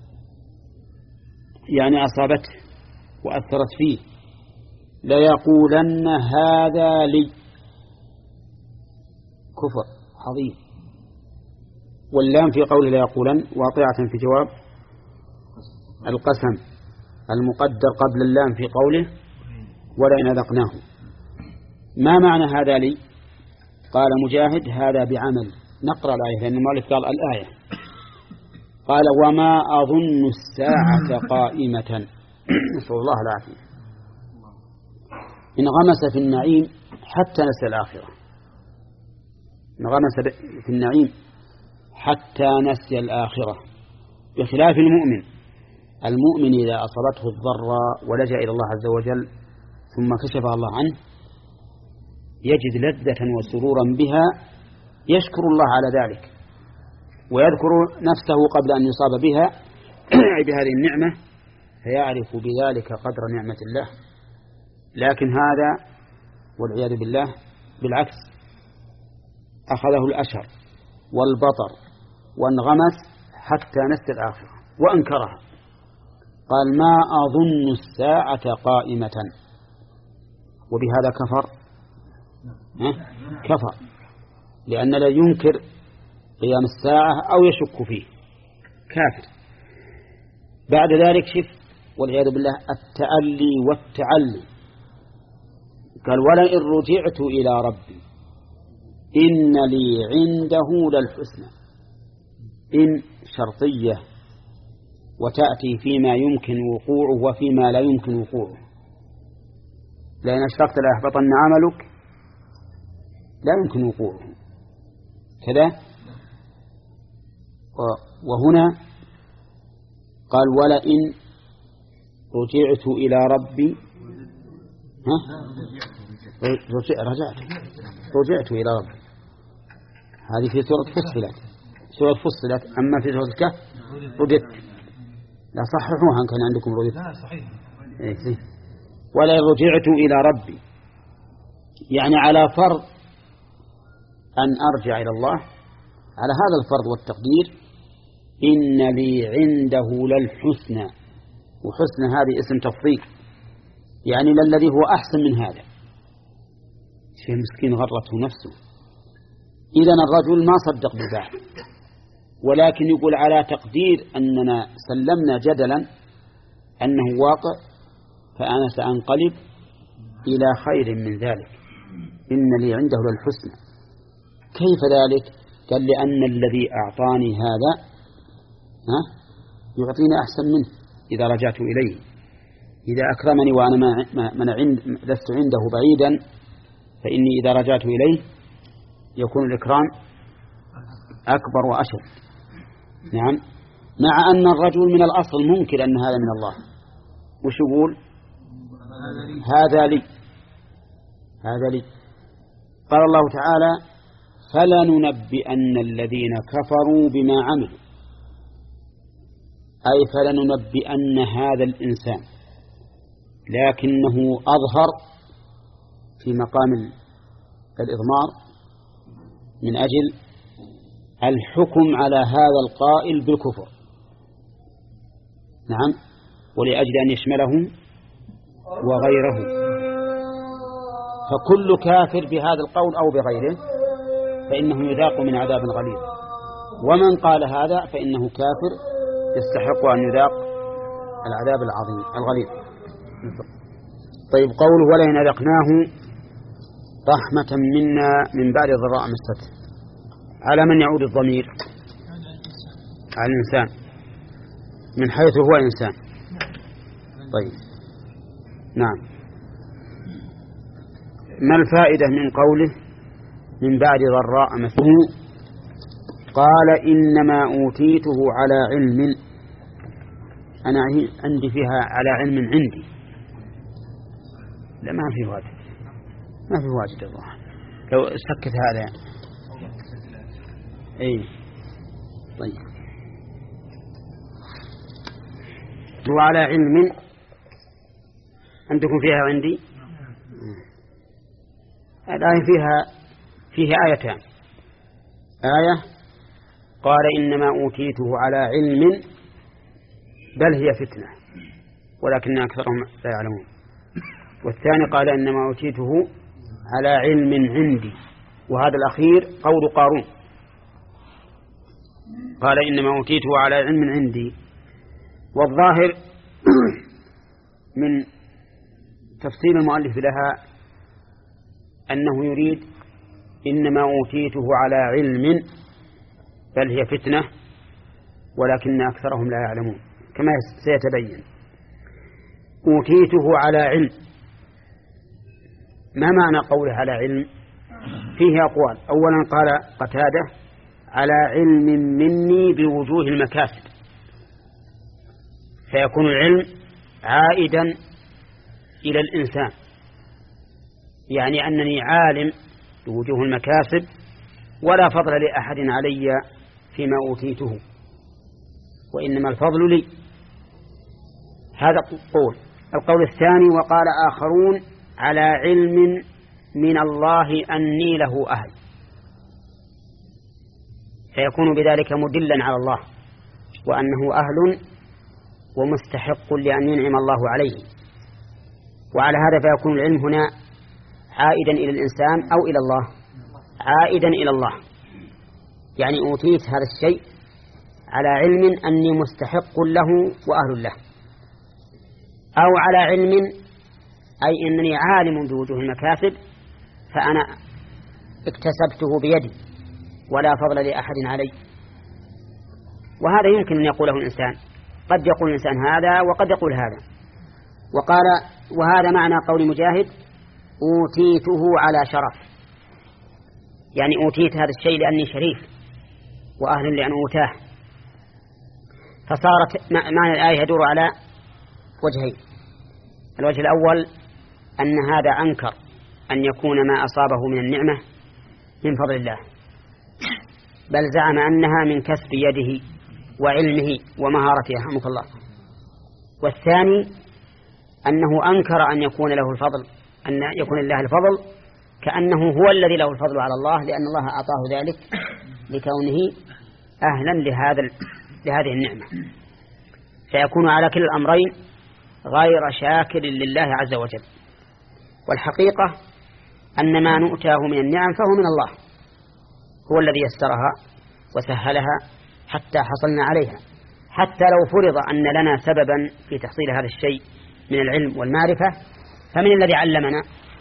يعني أصابته وأثرت فيه، لا يقولن هذا لي، كفر عظيم. واللام في قوله لا يقولن واقعة في جواب القسم المقدر قبل اللام في قوله ولئن أذقناه. ما معنى هذا لي؟ قال مجاهد هذا بعمل. نقرأ الآية لأن المؤلف قال الآية، قال وما أظن الساعة قائمة. نسأل الله العافية. انغمس في النعيم حتى نسي الآخرة، انغمس في النعيم حتى نسي الآخرة، بخلاف المؤمن. المؤمن إذا أصابته الضراء ولجأ إلى الله عز وجل ثم كشفها الله عنه يجد لذة وسرورا بها، يشكر الله على ذلك ويذكر نفسه قبل أن يصاب بها بهذه النعمة فيعرف بذلك قدر نعمة الله. لكن هذا والعياذ بالله بالعكس، أخذه الأشر والبطر وانغمس حتى نسي الآخرة وأنكرها، قال ما أظن الساعة قائمة، وبهذا كفر كفر لأن لا ينكر قيام الساعة أو يشك فيه، كافر. بعد ذلك شف والعياذ بالله التألي والتعلي، قال ولئن رجعت إلى ربي إن لي عنده للحسنى. إن شرطية وتأتي فيما يمكن وقوعه وفيما لا يمكن وقوعه، لأن أشركت ليحبطن عملك لا يمكن وقوعه كذا. وهنا قال ولئن رجعت إلى ربي ها رجعت رجعت إلى ربي، هذه في سورة فصلت سورة فصلت. أما في سورة الكهف رددت، لا صححوها إن كان عندكم رددت. لا صحيح. إيه. ولا رجعت إلى ربي يعني على فرض أن أرجع إلى الله، على هذا الفرض والتقدير إن لي عنده للحسنى، وحسنى هذه اسم تفضيل يعني للذي هو أحسن من هذا. شيء مسكين غرته نفسه. إذن الرجل ما صدق بالبعث، ولكن يقول على تقدير أننا سلمنا جدلا أنه واقع، فأنا سأنقلب إلى خير من ذلك، إن لي عنده للحسنى. كيف ذلك؟ قال لأن الذي أعطاني هذا ها يعطيني أحسن منه إذا رجعت إليه. إذا أكرمني وأنا ما ما عند لست عنده بعيدا، فإني إذا رجعت إليه يكون الإكرام أكبر وأشد. نعم، مع أن الرجل من الأصل ممكن أن هذا من الله، وش يقول؟ هذا لي هذا لي. قال الله تعالى فلننبئن الذين كفروا بما عملوا، أي فلننبئن هذا الإنسان، لكنه أظهر في مقام الإضمار من أجل الحكم على هذا القائل بالكفر. نعم، ولأجل أن يشمله وغيره، فكل كافر بهذا القول أو بغيره فإنه يذاق من عذاب غليظ، ومن قال هذا فإنه كافر يستحق أن يذاق العذاب العظيم الغليظ. طيب، قوله ولئن أذقناه رحمة منا من بعد ضراء مسته، على من يعود الضمير؟ على الإنسان من حيث هو إنسان. طيب، نعم. ما الفائدة من قوله من بعد ضراء مسته؟ قال إنما أوتيته على علم، أنا عندي فيها على علم عندي، لا ما في واجد، ما في واجد الله. لو سكت هذا يعني. أي طيب، هو على علم عندكم فيها عندي. الآية فيها فيها آيتان. آية قال إنما أوتيته على علم بل هي فتنة ولكن أكثرهم لا يعلمون، والثاني قال إنما أوتيته على علم عندي، وهذا الأخير قول قارون، قال إنما أوتيته على علم عندي. والظاهر من تفسير المؤلف لها أنه يريد إنما أوتيته على علم بل هي فتنة ولكن أكثرهم لا يعلمون، كما سيتبين. أوتيته على علم، ما معنى قوله على علم؟ فيه أقوال. أولا قال قتادة على علم مني بوجوه المكاسب، فيكون العلم عائدا إلى الإنسان، يعني أنني عالم بوجوه المكاسب ولا فضل لأحد علي فيما أوتيته، وإنما الفضل لي. هذا قول. القول الثاني وقال آخرون على علم من الله أني له أهل، فيكون بذلك مدلا على الله وأنه أهل ومستحق لأن ينعم الله عليه. وعلى هذا فيكون العلم هنا عائدا إلى الإنسان أو إلى الله؟ عائدا إلى الله، يعني أوتيت هذا الشيء على علم أني مستحق له وأهل له، أو على علم أي أنني عالم بوجوه المكاسب فأنا اكتسبته بيدي ولا فضل لأحد علي. وهذا يمكن أن يقوله الإنسان، قد يقول الإنسان هذا وقد يقول هذا. وقال وهذا معنى قول مجاهد أوتيته على شرف، يعني أوتيت هذا الشيء لأني شريف وأهل لأن أوتاه. فصارت معنى الآية يدور على وجهين. الوجه الأول أن هذا أنكر أن يكون ما أصابه من النعمة من فضل الله، بل زعم أنها من كسب يده وعلمه ومهارته رحمك الله. والثاني أنه أنكر أن يكون له الفضل، أن يكون الله الفضل، كأنه هو الذي له الفضل على الله لأن الله أعطاه ذلك لكونه أهلا لهذا لهذه النعمة. فيكون على كل الأمرين غير شاكر لله عز وجل. والحقيقة أن ما نؤتاه من النعم فهو من الله، هو الذي يسرها وسهلها حتى حصلنا عليها. حتى لو فرض أن لنا سببا في تحصيل هذا الشيء من العلم والمعرفة فمن الذي علمنا؟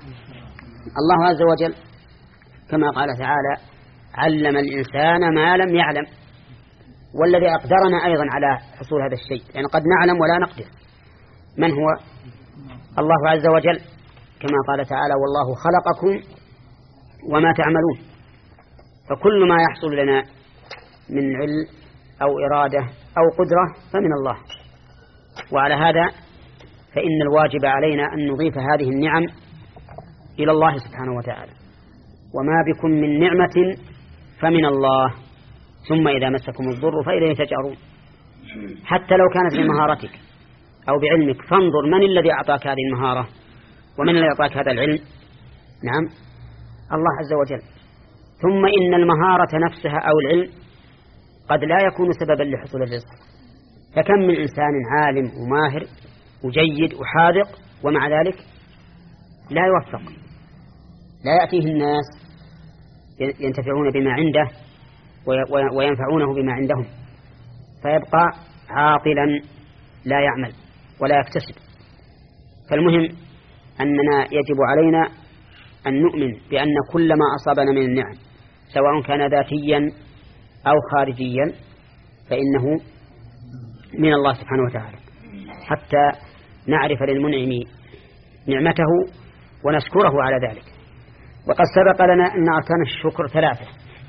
الله عز وجل، كما قال تعالى علم الإنسان ما لم يعلم. والذي أقدرنا أيضا على حصول هذا الشيء، يعني قد نعلم ولا نقدر، من هو؟ الله عز وجل، كما قال تعالى والله خلقكم وما تعملون. فكل ما يحصل لنا من علم أو إرادة أو قدرة فمن الله. وعلى هذا فإن الواجب علينا أن نضيف هذه النعم إلى الله سبحانه وتعالى. وما بكم من نعمة فمن الله ثم إذا مسكم الضر فإليه تجأرون. حتى لو كانت بمهارتك أو بعلمك فانظر من الذي أعطاك هذه المهارة ومن الذي أعطاك هذا العلم. نعم الله عز وجل. ثم إن المهارة نفسها أو العلم قد لا يكون سببا لحصول الرزق. فكم من إنسان عالم وماهر وجيد وحاذق ومع ذلك لا يوفق، لا يأتيه الناس ينتفعون بما عنده وينفعونه بما عندهم، فيبقى عاطلا لا يعمل ولا يكتسب. فالمهم أننا يجب علينا أن نؤمن بأن كل ما أصابنا من النعم سواء كان ذاتيا أو خارجيا فإنه من الله سبحانه وتعالى، حتى نعرف للمنعم نعمته ونشكره على ذلك. وقد سبق لنا أن أركان الشكر ثلاثة،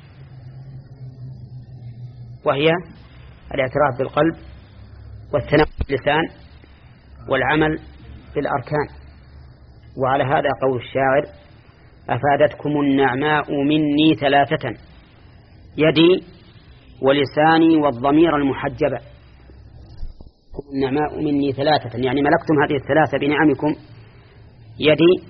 وهي الاعتراف بالقلب والثناء باللسان والعمل بالأركان. وعلى هذا قول الشاعر أفادتكم النعماء مني ثلاثة يدي ولساني والضمير المحجبة. النعماء مني ثلاثة يعني ملكتم هذه الثلاثة بنعمكم، يدي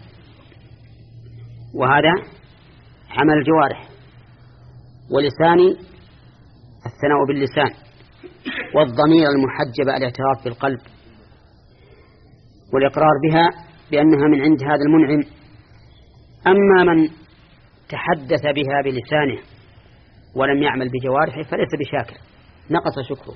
وهذا عمل الجوارح، ولساني الثناء باللسان، والضمير المحجبة الاعتراف بالقلب والإقرار بها بأنها من عند هذا المنعم. أما من تحدث بها بلسانه ولم يعمل بجوارحه فليس بشاكر، نقص شكره.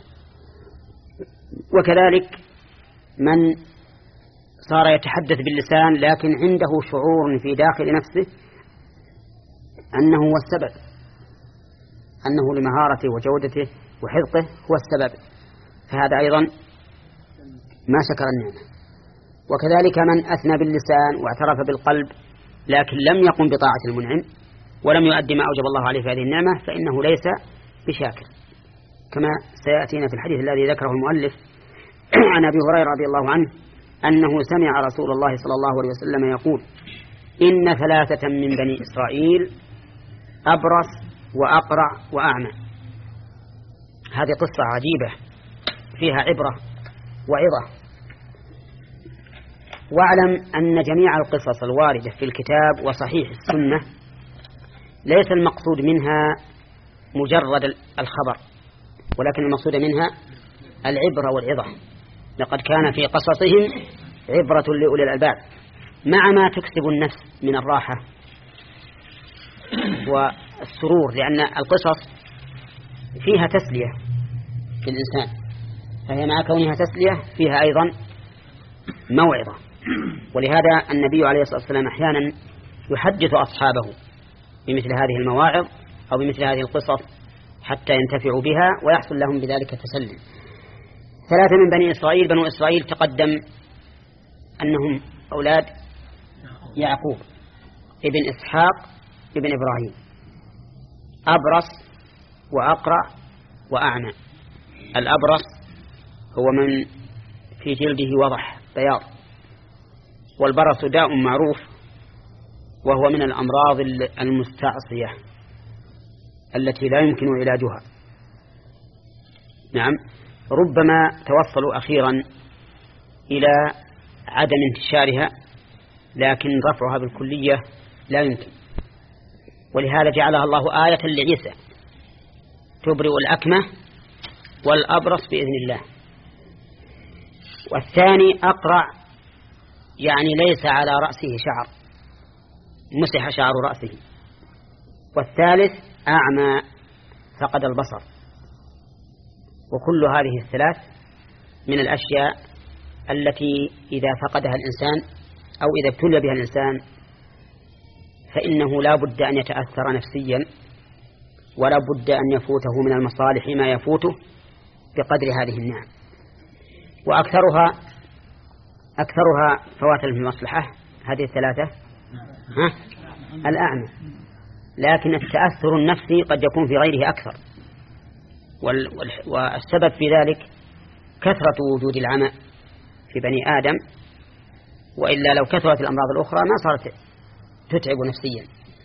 وكذلك من صار يتحدث باللسان لكن عنده شعور في داخل نفسه أنه هو السبب، أنه لمهارته وجودته وحذقه هو السبب، فهذا أيضا ما شكر النعمة. وكذلك من أثنى باللسان واعترف بالقلب لكن لم يقم بطاعة المنعم ولم يؤدي ما أوجب الله عليه في هذه النعمة فإنه ليس بشاكر، كما سيأتينا في الحديث الذي ذكره المؤلف عن أبي هريرة رضي الله عنه أنه سمع رسول الله صلى الله عليه وسلم يقول إن ثلاثة من بني إسرائيل أبرص وأقرع وأعمى. هذه قصة عجيبة فيها عبرة وعظة. واعلم أن جميع القصص الواردة في الكتاب وصحيح السنة ليس المقصود منها مجرد الخبر، ولكن المقصود منها العبرة والعظة. لقد كان في قصصهم عبرة لأولي الألباب، مع ما تكسب النفس من الراحة والسرور، لأن القصص فيها تسلية للإنسان، فهي مع كونها تسلية فيها أيضا موعظة. ولهذا النبي عليه الصلاة والسلام أحيانا يحدث أصحابه بمثل هذه المواعظ أو بمثل هذه القصص حتى ينتفعوا بها ويحصل لهم بذلك تسلي. ثلاثة من بني إسرائيل. بنو إسرائيل تقدم أنهم أولاد يعقوب ابن إسحاق ابن إبراهيم، أبرص وأقرع وأعمى. الأبرص هو من في جلده وضح بياض، والبرص داء معروف وهو من الأمراض المستعصية التي لا يمكن علاجها. نعم، ربما توصلوا أخيرا إلى عدم انتشارها، لكن رفعها بالكلية لا يمكن، ولهذا جعلها الله آية لعيسى تبرئ الأكمة والأبرص بإذن الله. والثاني أقرع، يعني ليس على رأسه شعر، مسح شعر رأسه. والثالث أعمى، فقد البصر. وكل هذه الثلاث من الأشياء التي إذا فقدها الإنسان أو إذا ابتلي بها الإنسان فإنه لا بد أن يتأثر نفسيا، ولا بد أن يفوته من المصالح ما يفوته بقدر هذه النعم. وأكثرها أكثرها فوات المصلحة هذه الثلاثة ها؟ الأعمى. لكن التأثر النفسي قد يكون في غيره أكثر، والسبب في ذلك كثرة وجود العمى في بني آدم، وإلا لو كثرت الأمراض الأخرى ما صارت تتعب نفسيا.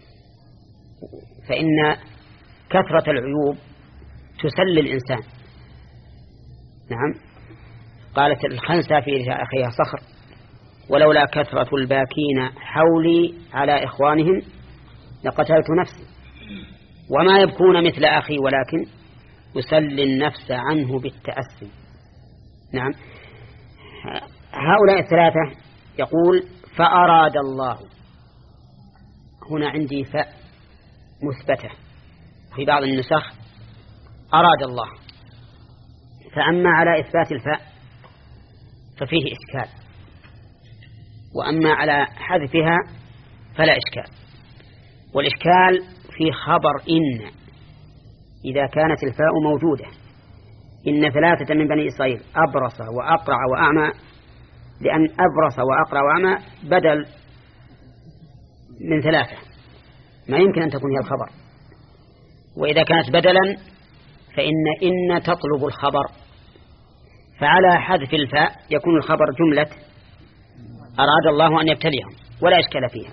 فإن كثرة العيوب تسلي الإنسان. نعم، قالت الخنسة في أخيها صخر: ولولا كثرة الباكين حولي على إخوانهم لقتلت نفسي، وما يبكون مثل أخي ولكن يسلي النفس عنه بالتأسي. نعم، هؤلاء الثلاثة يقول فأراد الله. هنا عندي فاء مثبتة، في بعض النسخ أراد الله، فأما على إثبات الفاء ففيه إشكال، وأما على حذفها فلا إشكال. والإشكال في خبر إن إذا كانت الفاء موجودة. إن ثلاثة من بني إسرائيل أبرص وأقرع وأعمى، لأن أبرص وأقرع وأعمى بدل من ثلاثة، ما يمكن أن تكون هي الخبر. وإذا كانت بدلا فإن إن تطلب الخبر، فعلى حذف الفاء يكون الخبر جملة أراد الله أن يبتليهم ولا إشكال فيها.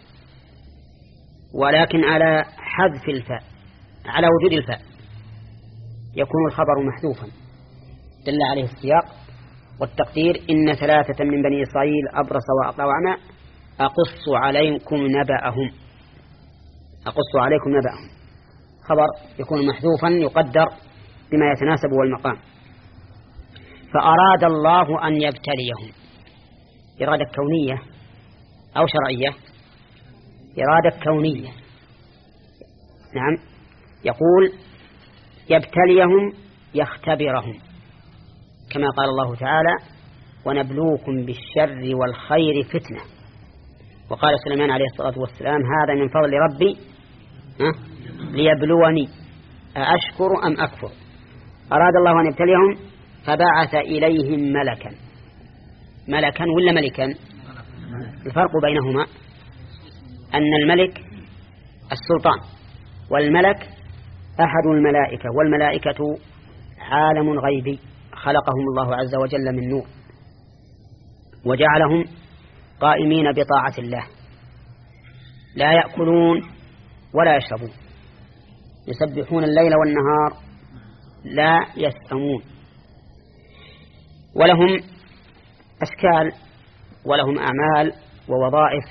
ولكن على حذف الفاء على وجود الفاء يكون الخبر محذوفا، دل عليه السياق والتقدير: إن ثلاثة من بني إسرائيل أبرص وأقرع وأعمى أقص عليكم نبأهم. أقص عليكم نبأهم خبر يكون محذوفا يقدر بما يتناسب والمقام. فأراد الله أن يبتليهم، إرادة كونية أو شرعية؟ إرادة كونية. نعم، يقول يبتليهم يختبرهم، كما قال الله تعالى: ونبلوكم بالشر والخير فتنة. وقال سليمان عليه الصلاة والسلام: هذا من فضل ربي ليبلوني أأشكر أم أكفر. أراد الله أن يبتليهم فبعث إليهم ملكا. ملكا ولا ملكا؟ الفرق بينهما أن الملك السلطان، والملك أحد الملائكة، والملائكة عالم غيبي خلقهم الله عز وجل من نور، وجعلهم قائمين بطاعة الله، لا يأكلون ولا يشربون، يسبحون الليل والنهار لا يسأمون، ولهم أشكال ولهم أعمال ووظائف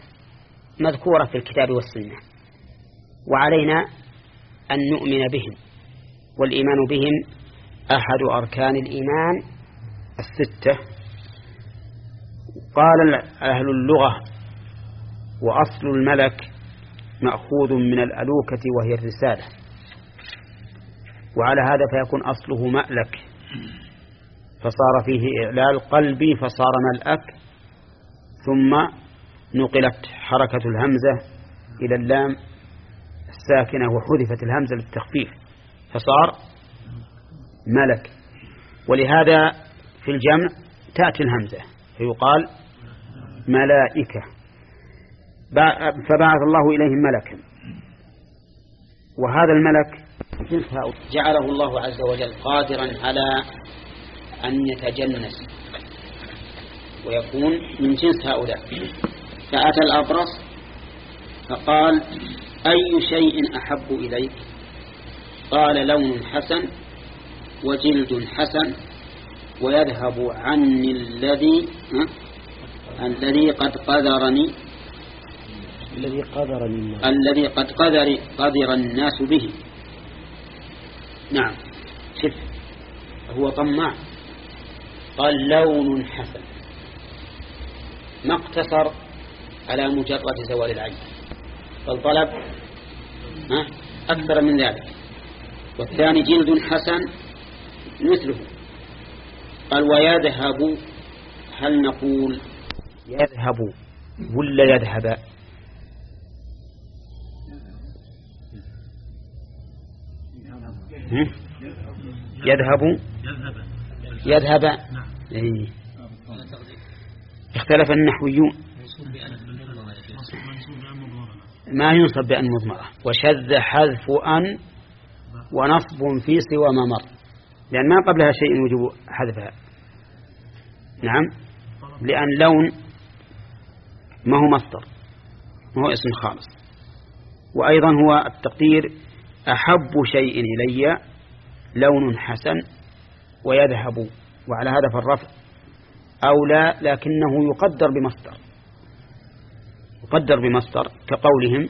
مذكورة في الكتاب والسنة، وعلينا أن نؤمن بهم والإيمان بهم أحد أركان الإيمان الستة. قال أهل اللغة: وأصل الملك مأخوذ من الألوكة وهي الرسالة، وعلى هذا فيكون أصله مألك، فصار فيه إعلال قلبي فصار ملأك، ثم نقلت حركة الهمزة إلى اللام الساكنة وحذفت الهمزة للتخفيف فصار ملك. ولهذا في الجمع تأتي الهمزة فيقال ملائكة، فبعث الله إليهم ملكا. وهذا الملك جعله الله عز وجل قادرا على أن يتجنس ويكون من جنس هؤلاء. فأتى الأبرص فقال: أي شيء أحب إليك؟ قال: لون حسن وجلد حسن ويذهب عني الذي الذي قد قذرني الذي قذرني الذي قد قذر قذر الناس به. نعم، شف هو طماع، قال لون حسن، ما اقتصر على مجرد زوال العين، بل طلب أكثر من ذلك. والثاني جلد حسن مثله، قال ويذهب، هل نقول يذهب ولا يذهب؟ يذهب يذهب إيه. اختلف النحويون، ما ينصب بأن مضمرة، وشذ حذف أن ونصب في سوى ما مر، لأن ما قبلها شيء يوجب حذفها. نعم، لأن لون ما هو مصدر، ما هو اسم خالص. وأيضا هو التقدير أحب شيء إلي لون حسن ويذهب، وعلى هذا فالرفع أولى، لكنه يقدر بمصدر، يقدر بمصدر كقولهم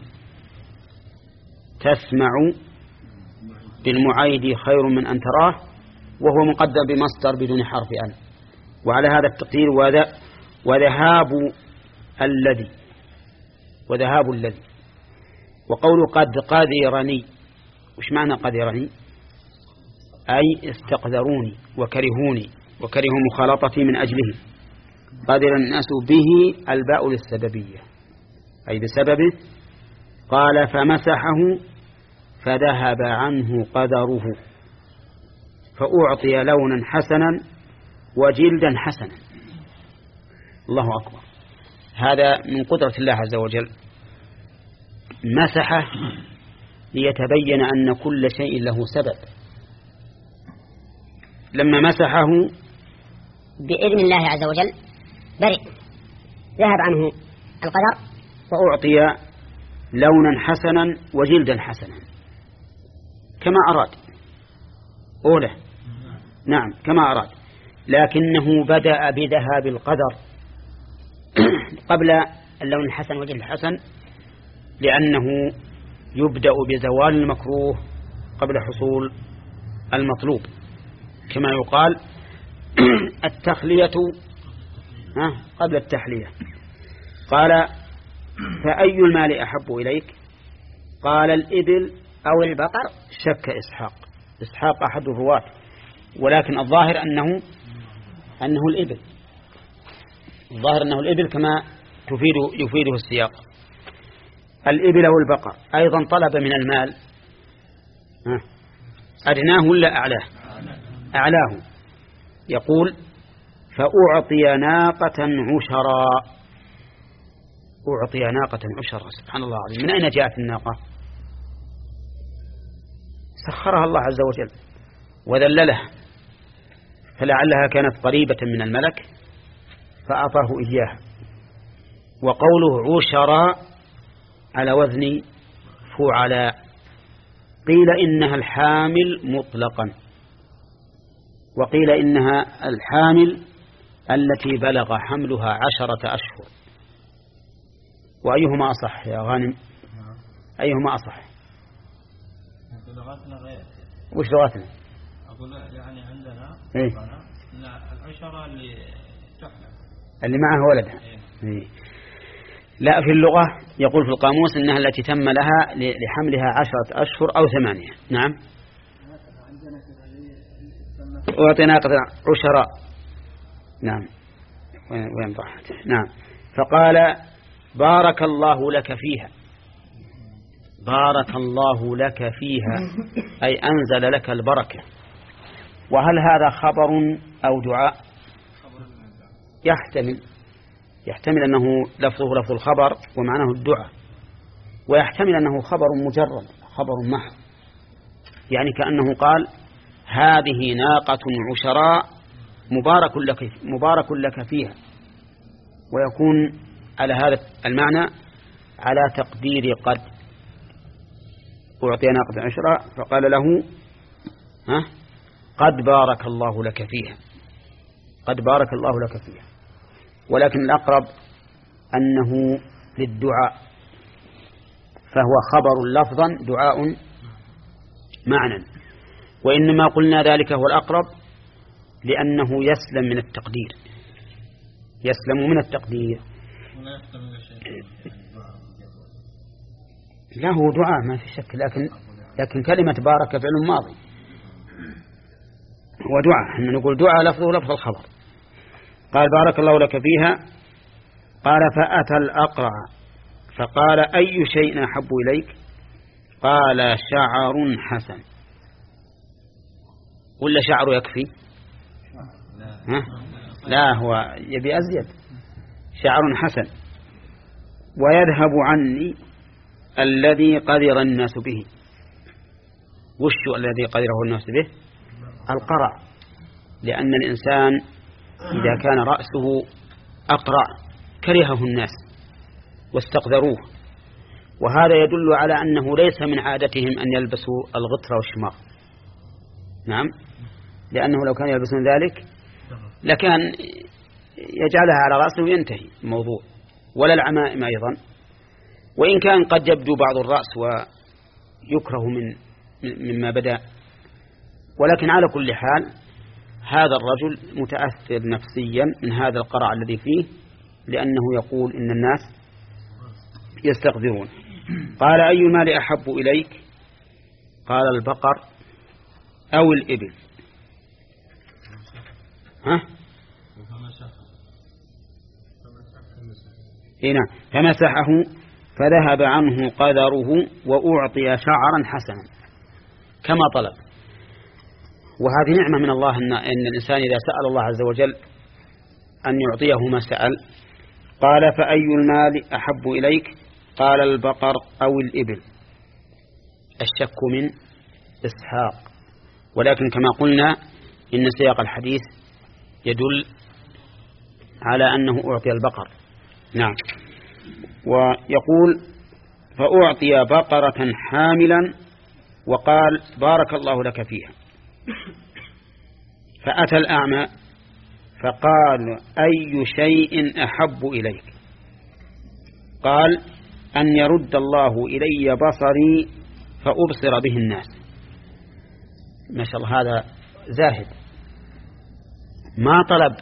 تسمع بالمعايد خير من أن تراه، وهو مقدر بمصدر بدون حرف أن. وعلى هذا التقدير وذهاب الذي وذهاب الذي. وقول قد قذرني، وش معنى قذرني؟ أي استقذروني وكرهوني وكرهوا مخالطتي من أجله. قذر الناس به الباء للسببية، أي بسببه. قال فمسحه فذهب عنه قدره فأعطي لونا حسنا وجلدا حسنا. الله أكبر، هذا من قدرة الله عز وجل. مسحه ليتبين أن كل شيء له سبب. لما مسحه بإذن الله عز وجل برئ، ذهب عنه القدر، وأعطي لونا حسنا وجلدا حسنا كما أراد. أوله نعم كما أراد، لكنه بدأ بذهاب القدر قبل اللون الحسن والجلد الحسن، لأنه يبدأ بزوال المكروه قبل حصول المطلوب، كما يقال التخلية قبل التحلية. قال فأي المال أحب إليك؟ قال الإبل أو البقر. شك إسحاق، إسحاق أحد الرواة، ولكن الظاهر أنه أنه الإبل، الظاهر أنه الإبل كما تفيد يفيده السياق. الإبل أو البقر. أيضا طلب من المال أدناه ولا أعلاه؟ أعلاه. يقول فأعطي ناقة عشرا. أعطي ناقة عشرا، سبحان الله العظيم، من أين جاءت الناقة؟ سخرها الله عز وجل وذللها، فلعلها كانت قريبة من الملك فأعطاه إياها. وقوله عشرا على وزن فعلاء. قيل إنها الحامل مطلقا، وقيل إنها الحامل التي بلغ حملها عشرة أشهر. وأيهما أصح يا غانم؟ أيهما أصح؟ وش لغتنا؟ أقول يعني عندنا إيه؟ العشرة اللي تحلم اللي معه ولدها. إيه؟ إيه؟ لا، في اللغة يقول في القاموس إنها التي تم لها لحملها عشرة أشهر أو ثمانية. نعم. وأعطينا عشراء. نعم. وين ضحت؟ نعم. فقال بارك الله لك فيها، بارك الله لك فيها أي أنزل لك البركة. وهل هذا خبر أو دعاء؟ يحتمل يحتمل أنه لفظه لفظ الخبر ومعناه الدعاء، ويحتمل أنه خبر مجرد، خبر محض، يعني كأنه قال هذه ناقة عشراء مبارك لك مبارك لك فيها، ويكون على هذا المعنى على تقدير قد. أعطي ناقة عشراء فقال له ها قد بارك الله لك فيها، قد بارك الله لك فيها. ولكن الأقرب أنه للدعاء، فهو خبر لفظا دعاء معنى. وإنما قلنا ذلك هو الأقرب لأنه يسلم من التقدير، يسلم من التقدير. لا، هو دعاء ما في شك، لكن لكن كلمة بارك فعل ماضي هو دعاء، احنا نقول دعاء لفظه لفظ الخبر. قال بارك الله لك فيها. قال فأتى الأقرع فقال أي شيء أحب إليك؟ قال شعر حسن. ولا شعر يكفي؟ ها؟ لا، هو يبي أزيد. شعر حسن ويذهب عني الذي قدر الناس به. وش الذي قدره الناس به؟ القرع، لأن الإنسان إذا كان رأسه أقرع كرهه الناس واستقذروه، وهذا يدل على أنه ليس من عادتهم أن يلبسوا الغطر والشماغ. نعم، لأنه لو كانوا يلبسون ذلك لكان يجعلها على رأسه وينتهي الموضوع، ولا العمائم أيضا، وإن كان قد يبدو بعض الرأس ويكره من مما بدأ. ولكن على كل حال هذا الرجل متأثر نفسيا من هذا القرع الذي فيه، لأنه يقول إن الناس يستقذرون. قال أي المال أحب إليك؟ قال البقر أو الإبل. ها؟ هنا فمسحه فذهب عنه قدره وأعطي شعرا حسنا كما طلب. وهذه نعمة من الله إن, إن الإنسان إذا سأل الله عز وجل أن يعطيه ما سأل. قال فأي المال أحب إليك؟ قال البقر أو الإبل. الشك من إسحاق، ولكن كما قلنا إن سياق الحديث يدل على أنه أعطي البقر. نعم. ويقول فأعطي بقرة حاملا وقال بارك الله لك فيها. فأتى الأعمى فقال أي شيء أحب إليك؟ قال أن يرد الله إلي بصري فأبصر به الناس. ما شاء الله، هذا زاهد، ما طلب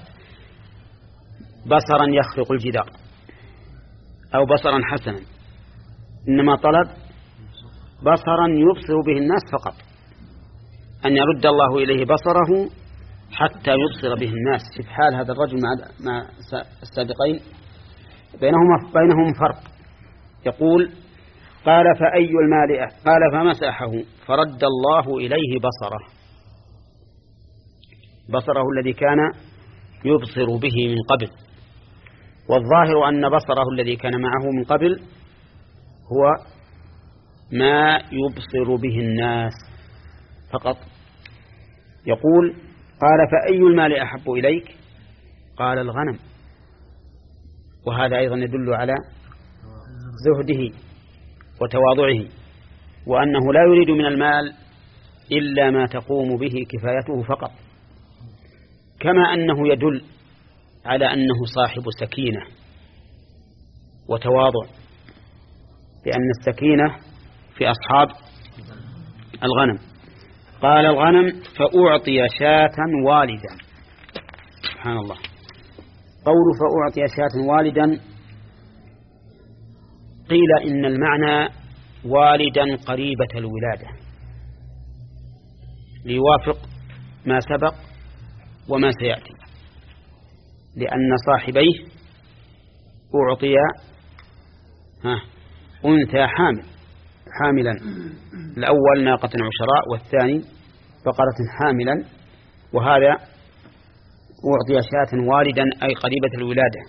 بصرا يخرق الجدار أو بصرا حسنا، إنما طلب بصرا يبصر به الناس فقط، أن يرد الله إليه بصره حتى يبصر به الناس. في حال هذا الرجل مع السابقين بينهم بينهم فرق. يقول قال فأي المال؟ قال فمسحه فرد الله إليه بصره، بصره الذي كان يبصر به من قبل. والظاهر أن بصره الذي كان معه من قبل هو ما يبصر به الناس فقط. يقول قال فأي المال أحب إليك؟ قال الغنم. وهذا أيضا يدل على زهده وتواضعه، وأنه لا يريد من المال إلا ما تقوم به كفايته فقط. كما أنه يدل على أنه صاحب سكينة وتواضع، لأن السكينة في أصحاب الغنم. قال الغنم فأعطي شاة والدا. سبحان الله. قول فأعطي شاة والدا قيل إن المعنى والدا قريبة الولادة ليوافق ما سبق وما سيأتي، لأن صاحبيه أعطي ها أنثى حامل حاملا، الأول ناقة عشراء والثاني بقرة حاملا، وهذا أعطي شاة والدا أي قريبة الولادة.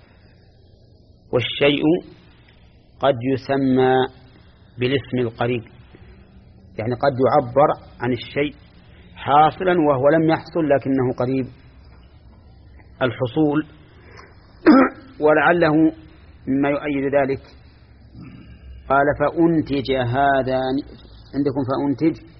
والشيء قد يسمى بالاسم القريب، يعني قد يعبر عن الشيء حاصلا وهو لم يحصل لكنه قريب الحصول. ولعله مما يؤيد ذلك قال فأنتج هذا عندكم فأنتج